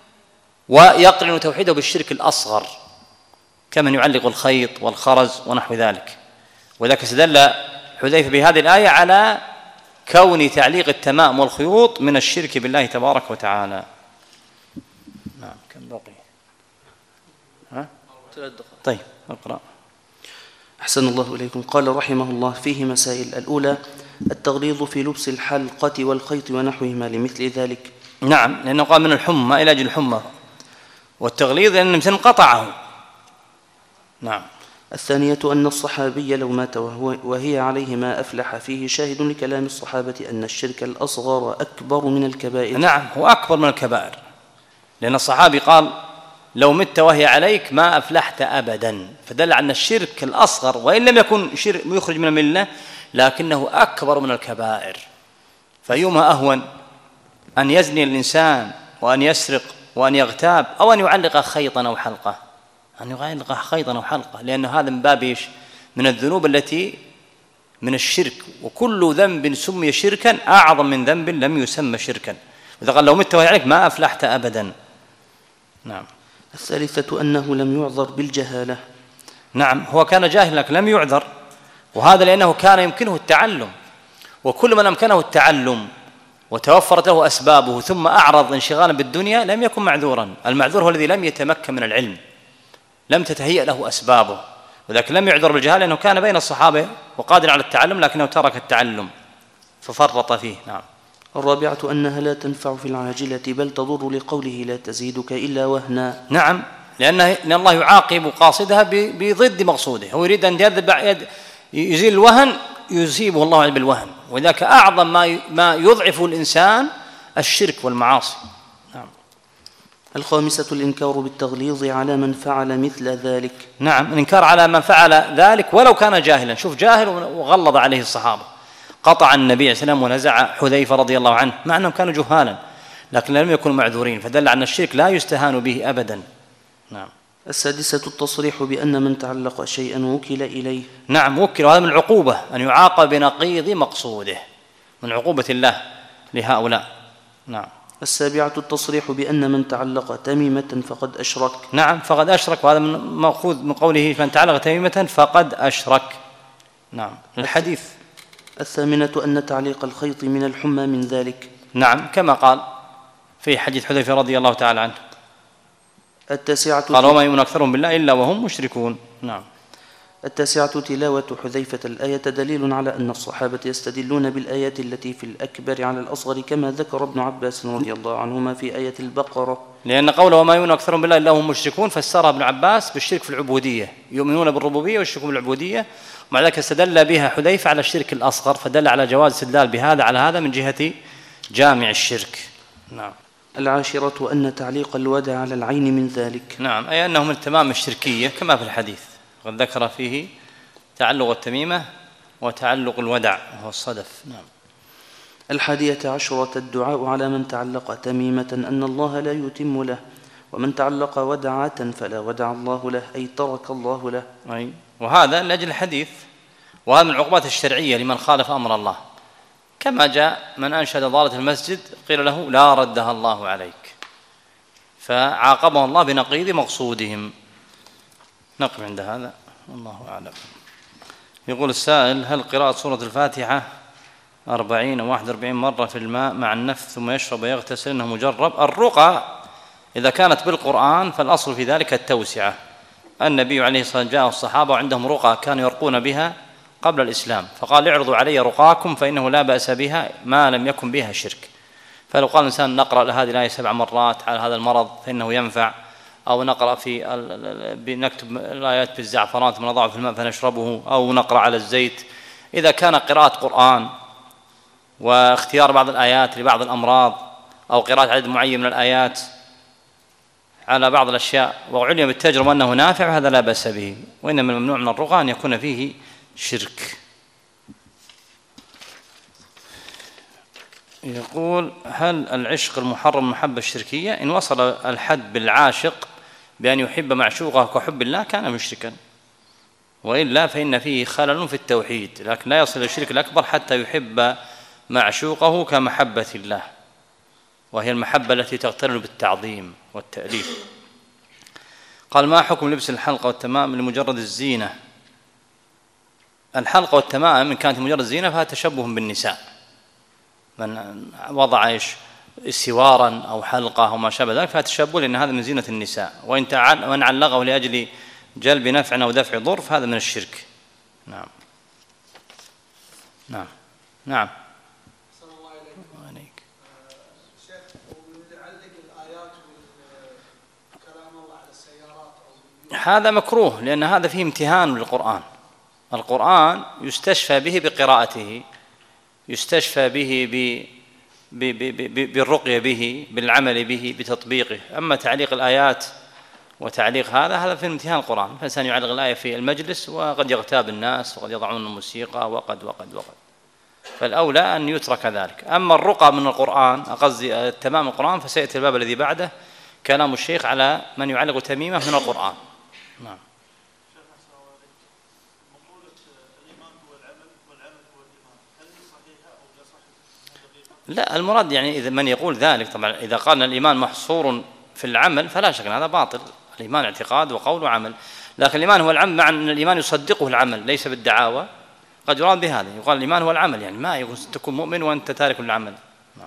ويقرن توحيده بالشرك الأصغر كمن يعلق الخيط والخرز ونحو ذلك. وذلك استدل حذيفة بهذه الآية على كون تعليق التمائم والخيوط من الشرك بالله تبارك وتعالى. نعم كم بقي؟ ها؟ طيب اقرأ. أحسن الله إليكم. قال رحمه الله فيه مسائل. الأولى التغليظ في لبس الحلقة والخيط ونحوهما لمثل ذلك. نعم، لأنه قال من الحمى إلى أجل الحمى، والتغليظ لأن الإنسان قطعه. نعم. الثانية أن الصحابي لو مات وهو وهي عليه ما أفلح فيه شاهد لكلام الصحابة أن الشرك الأصغر أكبر من الكبائر. نعم هو أكبر من الكبائر، لأن الصحابي قال لو مت وهي عليك ما أفلحت أبدا، فدل على أن الشرك الأصغر وإن لم يكن شرك يخرج من الملة لكنه أكبر من الكبائر. فأيما أهون أن يزني الإنسان وأن يسرق وأن يغتاب أو أن يعلق خيطا أو حلقة؟ أن يعلق خيطا أو حلقة، لأن هذا من باب إيش؟ من الذنوب التي من الشرك، وكل ذنب سمي شركا أعظم من ذنب لم يسمى شركا. وإذا قال لو مت وهي عليك ما أفلحت أبدا. نعم. الثالثة أنه لم يعذر بالجهالة. نعم هو كان جاهلا لكن لم يعذر، وهذا لأنه كان يمكنه التعلم، وكل من أمكنه التعلم وتوفرت له أسبابه ثم أعرض انشغالا بالدنيا لم يكن معذورا. المعذور هو الذي لم يتمكن من العلم، لم تتهيأ له أسبابه، ولكن لم يعذر بالجهالة لأنه كان بين الصحابة وقادر على التعلم لكنه ترك التعلم ففرط فيه. نعم. الرابعة أنها لا تنفع في العاجلة بل تضر لقوله لا تزيدك إلا وهنا. نعم لأن لأن الله يعاقب قاصدها بضد مقصوده، هو يريد أن يزيل الوهن يصيبه الله بالوهن، وذاك أعظم ما ما يضعف الإنسان الشرك والمعاصي. نعم. الخامسة الإنكار بالتغليظ على من فعل مثل ذلك. نعم الإنكار على من فعل ذلك ولو كان جاهلا. شوف جاهل وغلظ عليه الصحابة، قطع النبي عليه السلام ونزع حذيفة رضي الله عنه مع أنهم كانوا جهالا لكن لم يكونوا معذورين، فدل على أن الشرك لا يستهان به أبدا. نعم. السادسة التصريح بأن من تعلق شيئا وكل إليه. نعم وكل، وهذا من العقوبة أن يعاقب بنقيض مقصوده، من عقوبة الله لهؤلاء. نعم. السابعة التصريح بأن من تعلق تميمة فقد أشرك. نعم فقد أشرك، وهذا من مأخوذ من قوله من تعلق تميمة فقد أشرك. نعم الحديث. الثامنة أن تعليق الخيط من الحمى من ذلك. نعم كما قال في حديث حذيفة رضي الله تعالى عنه. التاسعة قال وما يؤمن أكثرهم بالله إلا وهم مشركون. نعم. التاسعة تلاوة حذيفة الآية دليل على أن الصحابة يستدلون بالآيات التي في الأكبر على الأصغر كما ذكر ابن عباس رضي الله عنهما في آية البقرة، لأن قوله وما يؤمن أكثرهم بالله إلا وهم مشركون فسرها ابن عباس بالشرك في العبودية، يؤمنون بالربوبية والشرك بالعبودية، مع ذلك استدل بها حذيفة على الشرك الأصغر، فدل على جواز الاستدلال بهذا على هذا من جهة جامع الشرك. نعم. العاشرة أن تعليق الودع على العين من ذلك. نعم، أي أنه من تمام الشركية كما في الحديث، وقد ذكر فيه تعلق التميمة وتعلق الودع وهو الصدف. نعم. الحادية عشرة الدعاء على من تعلق تميمة أن الله لا يتم له، ومن تعلق ودعة فلا ودع الله له، أي ترك الله له. أي، وهذا لأجل الحديث، وهذا من العقوبات الشرعية لمن خالف أمر الله، كما جاء من أنشد ضالة المسجد قيل له لا ردها الله عليك، فعاقبه الله بنقيض مقصودهم. نقف عند هذا، والله أعلم. يقول السائل: هل قراءة سورة الفاتحة أربعين أو واحد وأربعين مرة في الماء مع النفث ثم يشرب ويغتسل إنه مجرب؟ الرقى إذا كانت بالقرآن فالأصل في ذلك التوسعة. النبي عليه الصلاة والسلام جاء الصحابة وعندهم رقى كانوا يرقون بها قبل الإسلام، فقال: اعرضوا علي رقاكم فإنه لا بأس بها ما لم يكن بها شرك. فلو قال الإنسان نقرأ هذه الآية سبع مرات على هذا المرض فإنه ينفع، أو نقرأ في نكتب الآيات بالزعفران ثم نضعه في الماء فنشربه، أو نقرأ على الزيت. إذا كان قراءة قرآن واختيار بعض الآيات لبعض الأمراض أو قراءة عدد معين من الآيات على بعض الأشياء وعلم بالتجربة أنه نافع، هذا لا بأس به. وإنما الممنوع من الرقى أن يكون فيه شرك. يقول: هل العشق المحرم محبة الشركية؟ إن وصل الحد بالعاشق بأن يحب معشوقه كحب الله كان مشركا، وإلا فإن فيه خلل في التوحيد، لكن لا يصل الشرك الأكبر حتى يحب معشوقه كمحبة الله، وهي المحبة التي تقترن بالتعظيم والتأليف. قال: ما حكم لبس الحلقة والتمام لمجرد الزينة؟ الحلقة والتمام إن كانت مجرد زينة فهذا تشبه بالنساء، من وضع إيش سوارا أو حلقة أو ما شابه ذلك فهذا تشبه، لأن هذا من زينة النساء. وإن علقه لأجل جلب نفع أو دفع ضر فهذا من الشرك. نعم. نعم. نعم. هذا مكروه، لأن هذا فيه امتهان للقرآن. القرآن يستشفى به بقراءته، يستشفى به بالرقية به، بالعمل به، بتطبيقه. أما تعليق الآيات وتعليق هذا هذا في امتهان القرآن، فالإنسان يعلق الآية في المجلس وقد يغتاب الناس وقد يضعون الموسيقى وقد وقد وقد فالأولى أن يترك ذلك. أما الرقى من القرآن، قصدي تمام القرآن، فسيأتي الباب الذي بعده كلام الشيخ على من يعلق تميمة من القرآن. نعم. لا، المراد يعني إذا من يقول ذلك، طبعا إذا قال الإيمان محصور في العمل فلا شك هذا باطل. الإيمان اعتقاد وقول وعمل، لكن الإيمان هو العمل، مع أن الإيمان يصدقه العمل ليس بالدعاوى. قد يراد بهذا، يقال الإيمان هو العمل، يعني ما يكون تكون مؤمن وأنت تارك للعمل. نعم.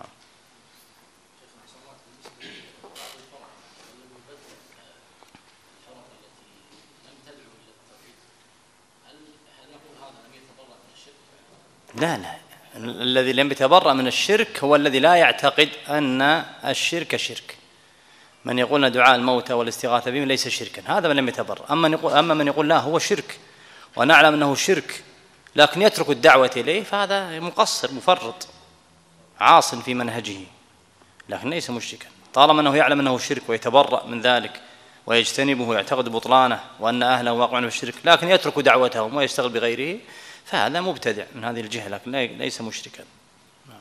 لا لا، الذي لم يتبرأ من الشرك هو الذي لا يعتقد أن الشرك شرك. من يقول أن دعاء الموتى والاستغاثة بهم ليس شركا، هذا من لم يتبرأ. أما من يقول, أما من يقول لا هو شرك ونعلم أنه شرك لكن يترك الدعوة إليه، فهذا مقصر مفرط عاص في منهجه، لكن ليس مشركا. طالما أنه يعلم أنه شرك ويتبرأ من ذلك ويجتنبه ويعتقد بطلانه وأن أهله واقعون في الشرك لكن يترك دعوتهم ويشتغل بغيره، فهذا مبتدع من هذه الجهة لكن ليس مشركا. نعم.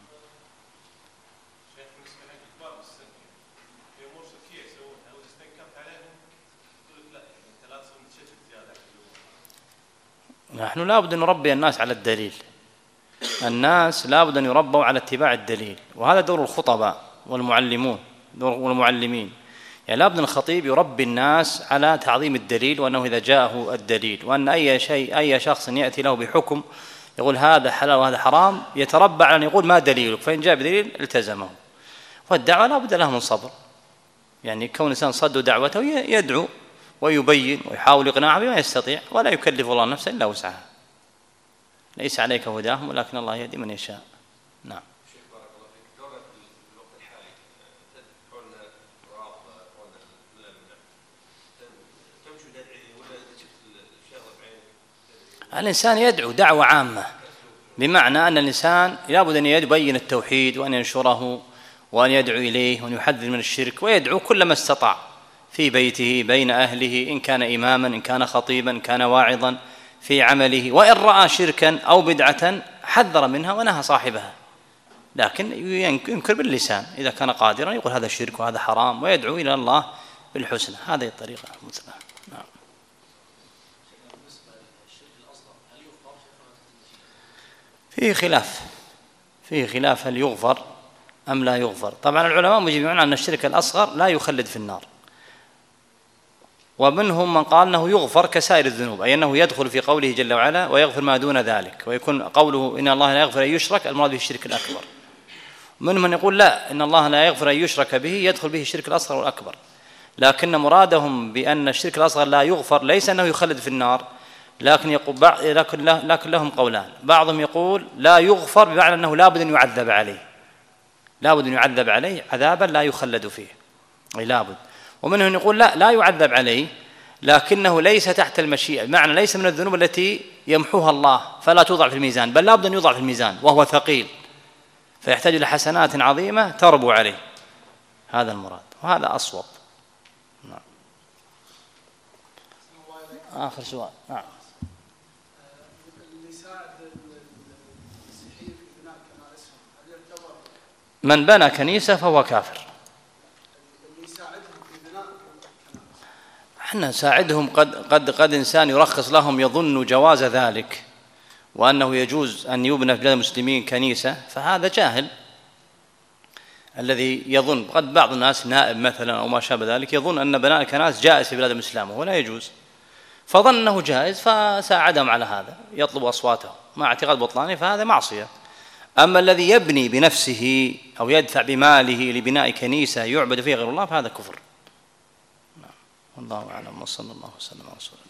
نحن لا بد أن نربي الناس على الدليل، الناس لا بد أن يربوا على اتباع الدليل، وهذا دور الخطباء والمعلمون دور والمعلمين. يعني لا بد أن الخطيب يربي الناس على تعظيم الدليل، وأنه إذا جاءه الدليل، وأن أي شيء أي شخص يأتي له بحكم يقول هذا حلال وهذا حرام يتربى على أن يقول ما دليلك، فإن جاء بدليل التزمه. والدعوة لا بد لها من صبر، يعني كون الإنسان صد دعوته يدعو ويبين ويحاول إقناعه بما يستطيع، ولا يكلف الله نفسا إلا وسعها. ليس عليك هداهم ولكن الله يهدي من يشاء. نعم. الإنسان يدعو دعوة عامة، بمعنى أن الإنسان لابد أن يبين التوحيد وأن ينشره وأن يدعو إليه وأن يحذر من الشرك، ويدعو كل ما استطاع في بيته بين أهله، إن كان إماما إن كان خطيبا إن كان واعظا، في عمله، وإن رأى شركا أو بدعة حذر منها ونهى صاحبها، لكن ينكر باللسان إذا كان قادرا، يقول هذا شرك وهذا حرام، ويدعو إلى الله بالحسنى. هذه الطريقة المثلى. نعم. فيه خلاف فيه خلاف هل يغفر أم لا يغفر. طبعا العلماء مجمعون أن الشرك الأصغر لا يخلد في النار، ومنهم من قال أنه يغفر كسائر الذنوب، أي أنه يدخل في قوله جل وعلا ويغفر ما دون ذلك، ويكون قوله إن الله لا يغفر أن يشرك المراد به الشرك الأكبر. منهم من يقول لا، إن الله لا يغفر أن يشرك به يدخل به الشرك الأصغر والأكبر، لكن مرادهم بأن الشرك الأصغر لا يغفر ليس أنه يخلد في النار، لكن يقول لكن, لكن لهم قولان. بعضهم يقول لا يغفر بمعنى أنه لا بد أن يعذب عليه، لا بد أن يعذب عليه عذابا لا يخلد فيه، أي لا بد. ومنهم يقول لا لا يعذب عليه لكنه ليس تحت المشيئة، بمعنى ليس من الذنوب التي يمحوها الله فلا توضع في الميزان، بل لا بد أن يوضع في الميزان وهو ثقيل فيحتاج إلى حسنات عظيمة تربو عليه. هذا المراد وهذا أصوب. نعم. آخر سؤال. نعم. من بنى كنيسة فهو كافر. احنا نساعدهم، قد قد قد إنسان يرخص لهم يظن جواز ذلك وأنه يجوز أن يبنى في بلاد المسلمين كنيسة، فهذا جاهل الذي يظن. قد بعض الناس نائب مثلا أو ما شابه ذلك يظن أن بناء الكنائس جائز في بلاد الإسلام ولا يجوز، فظن أنه جائز فساعدهم على هذا، يطلب أصواته مع اعتقاد بطلاني، فهذا معصية. أما الذي يبني بنفسه أو يدفع بماله لبناء كنيسة يعبد فيها غير الله فهذا كفر. والله أعلم، وصلى الله وسلم على رسوله.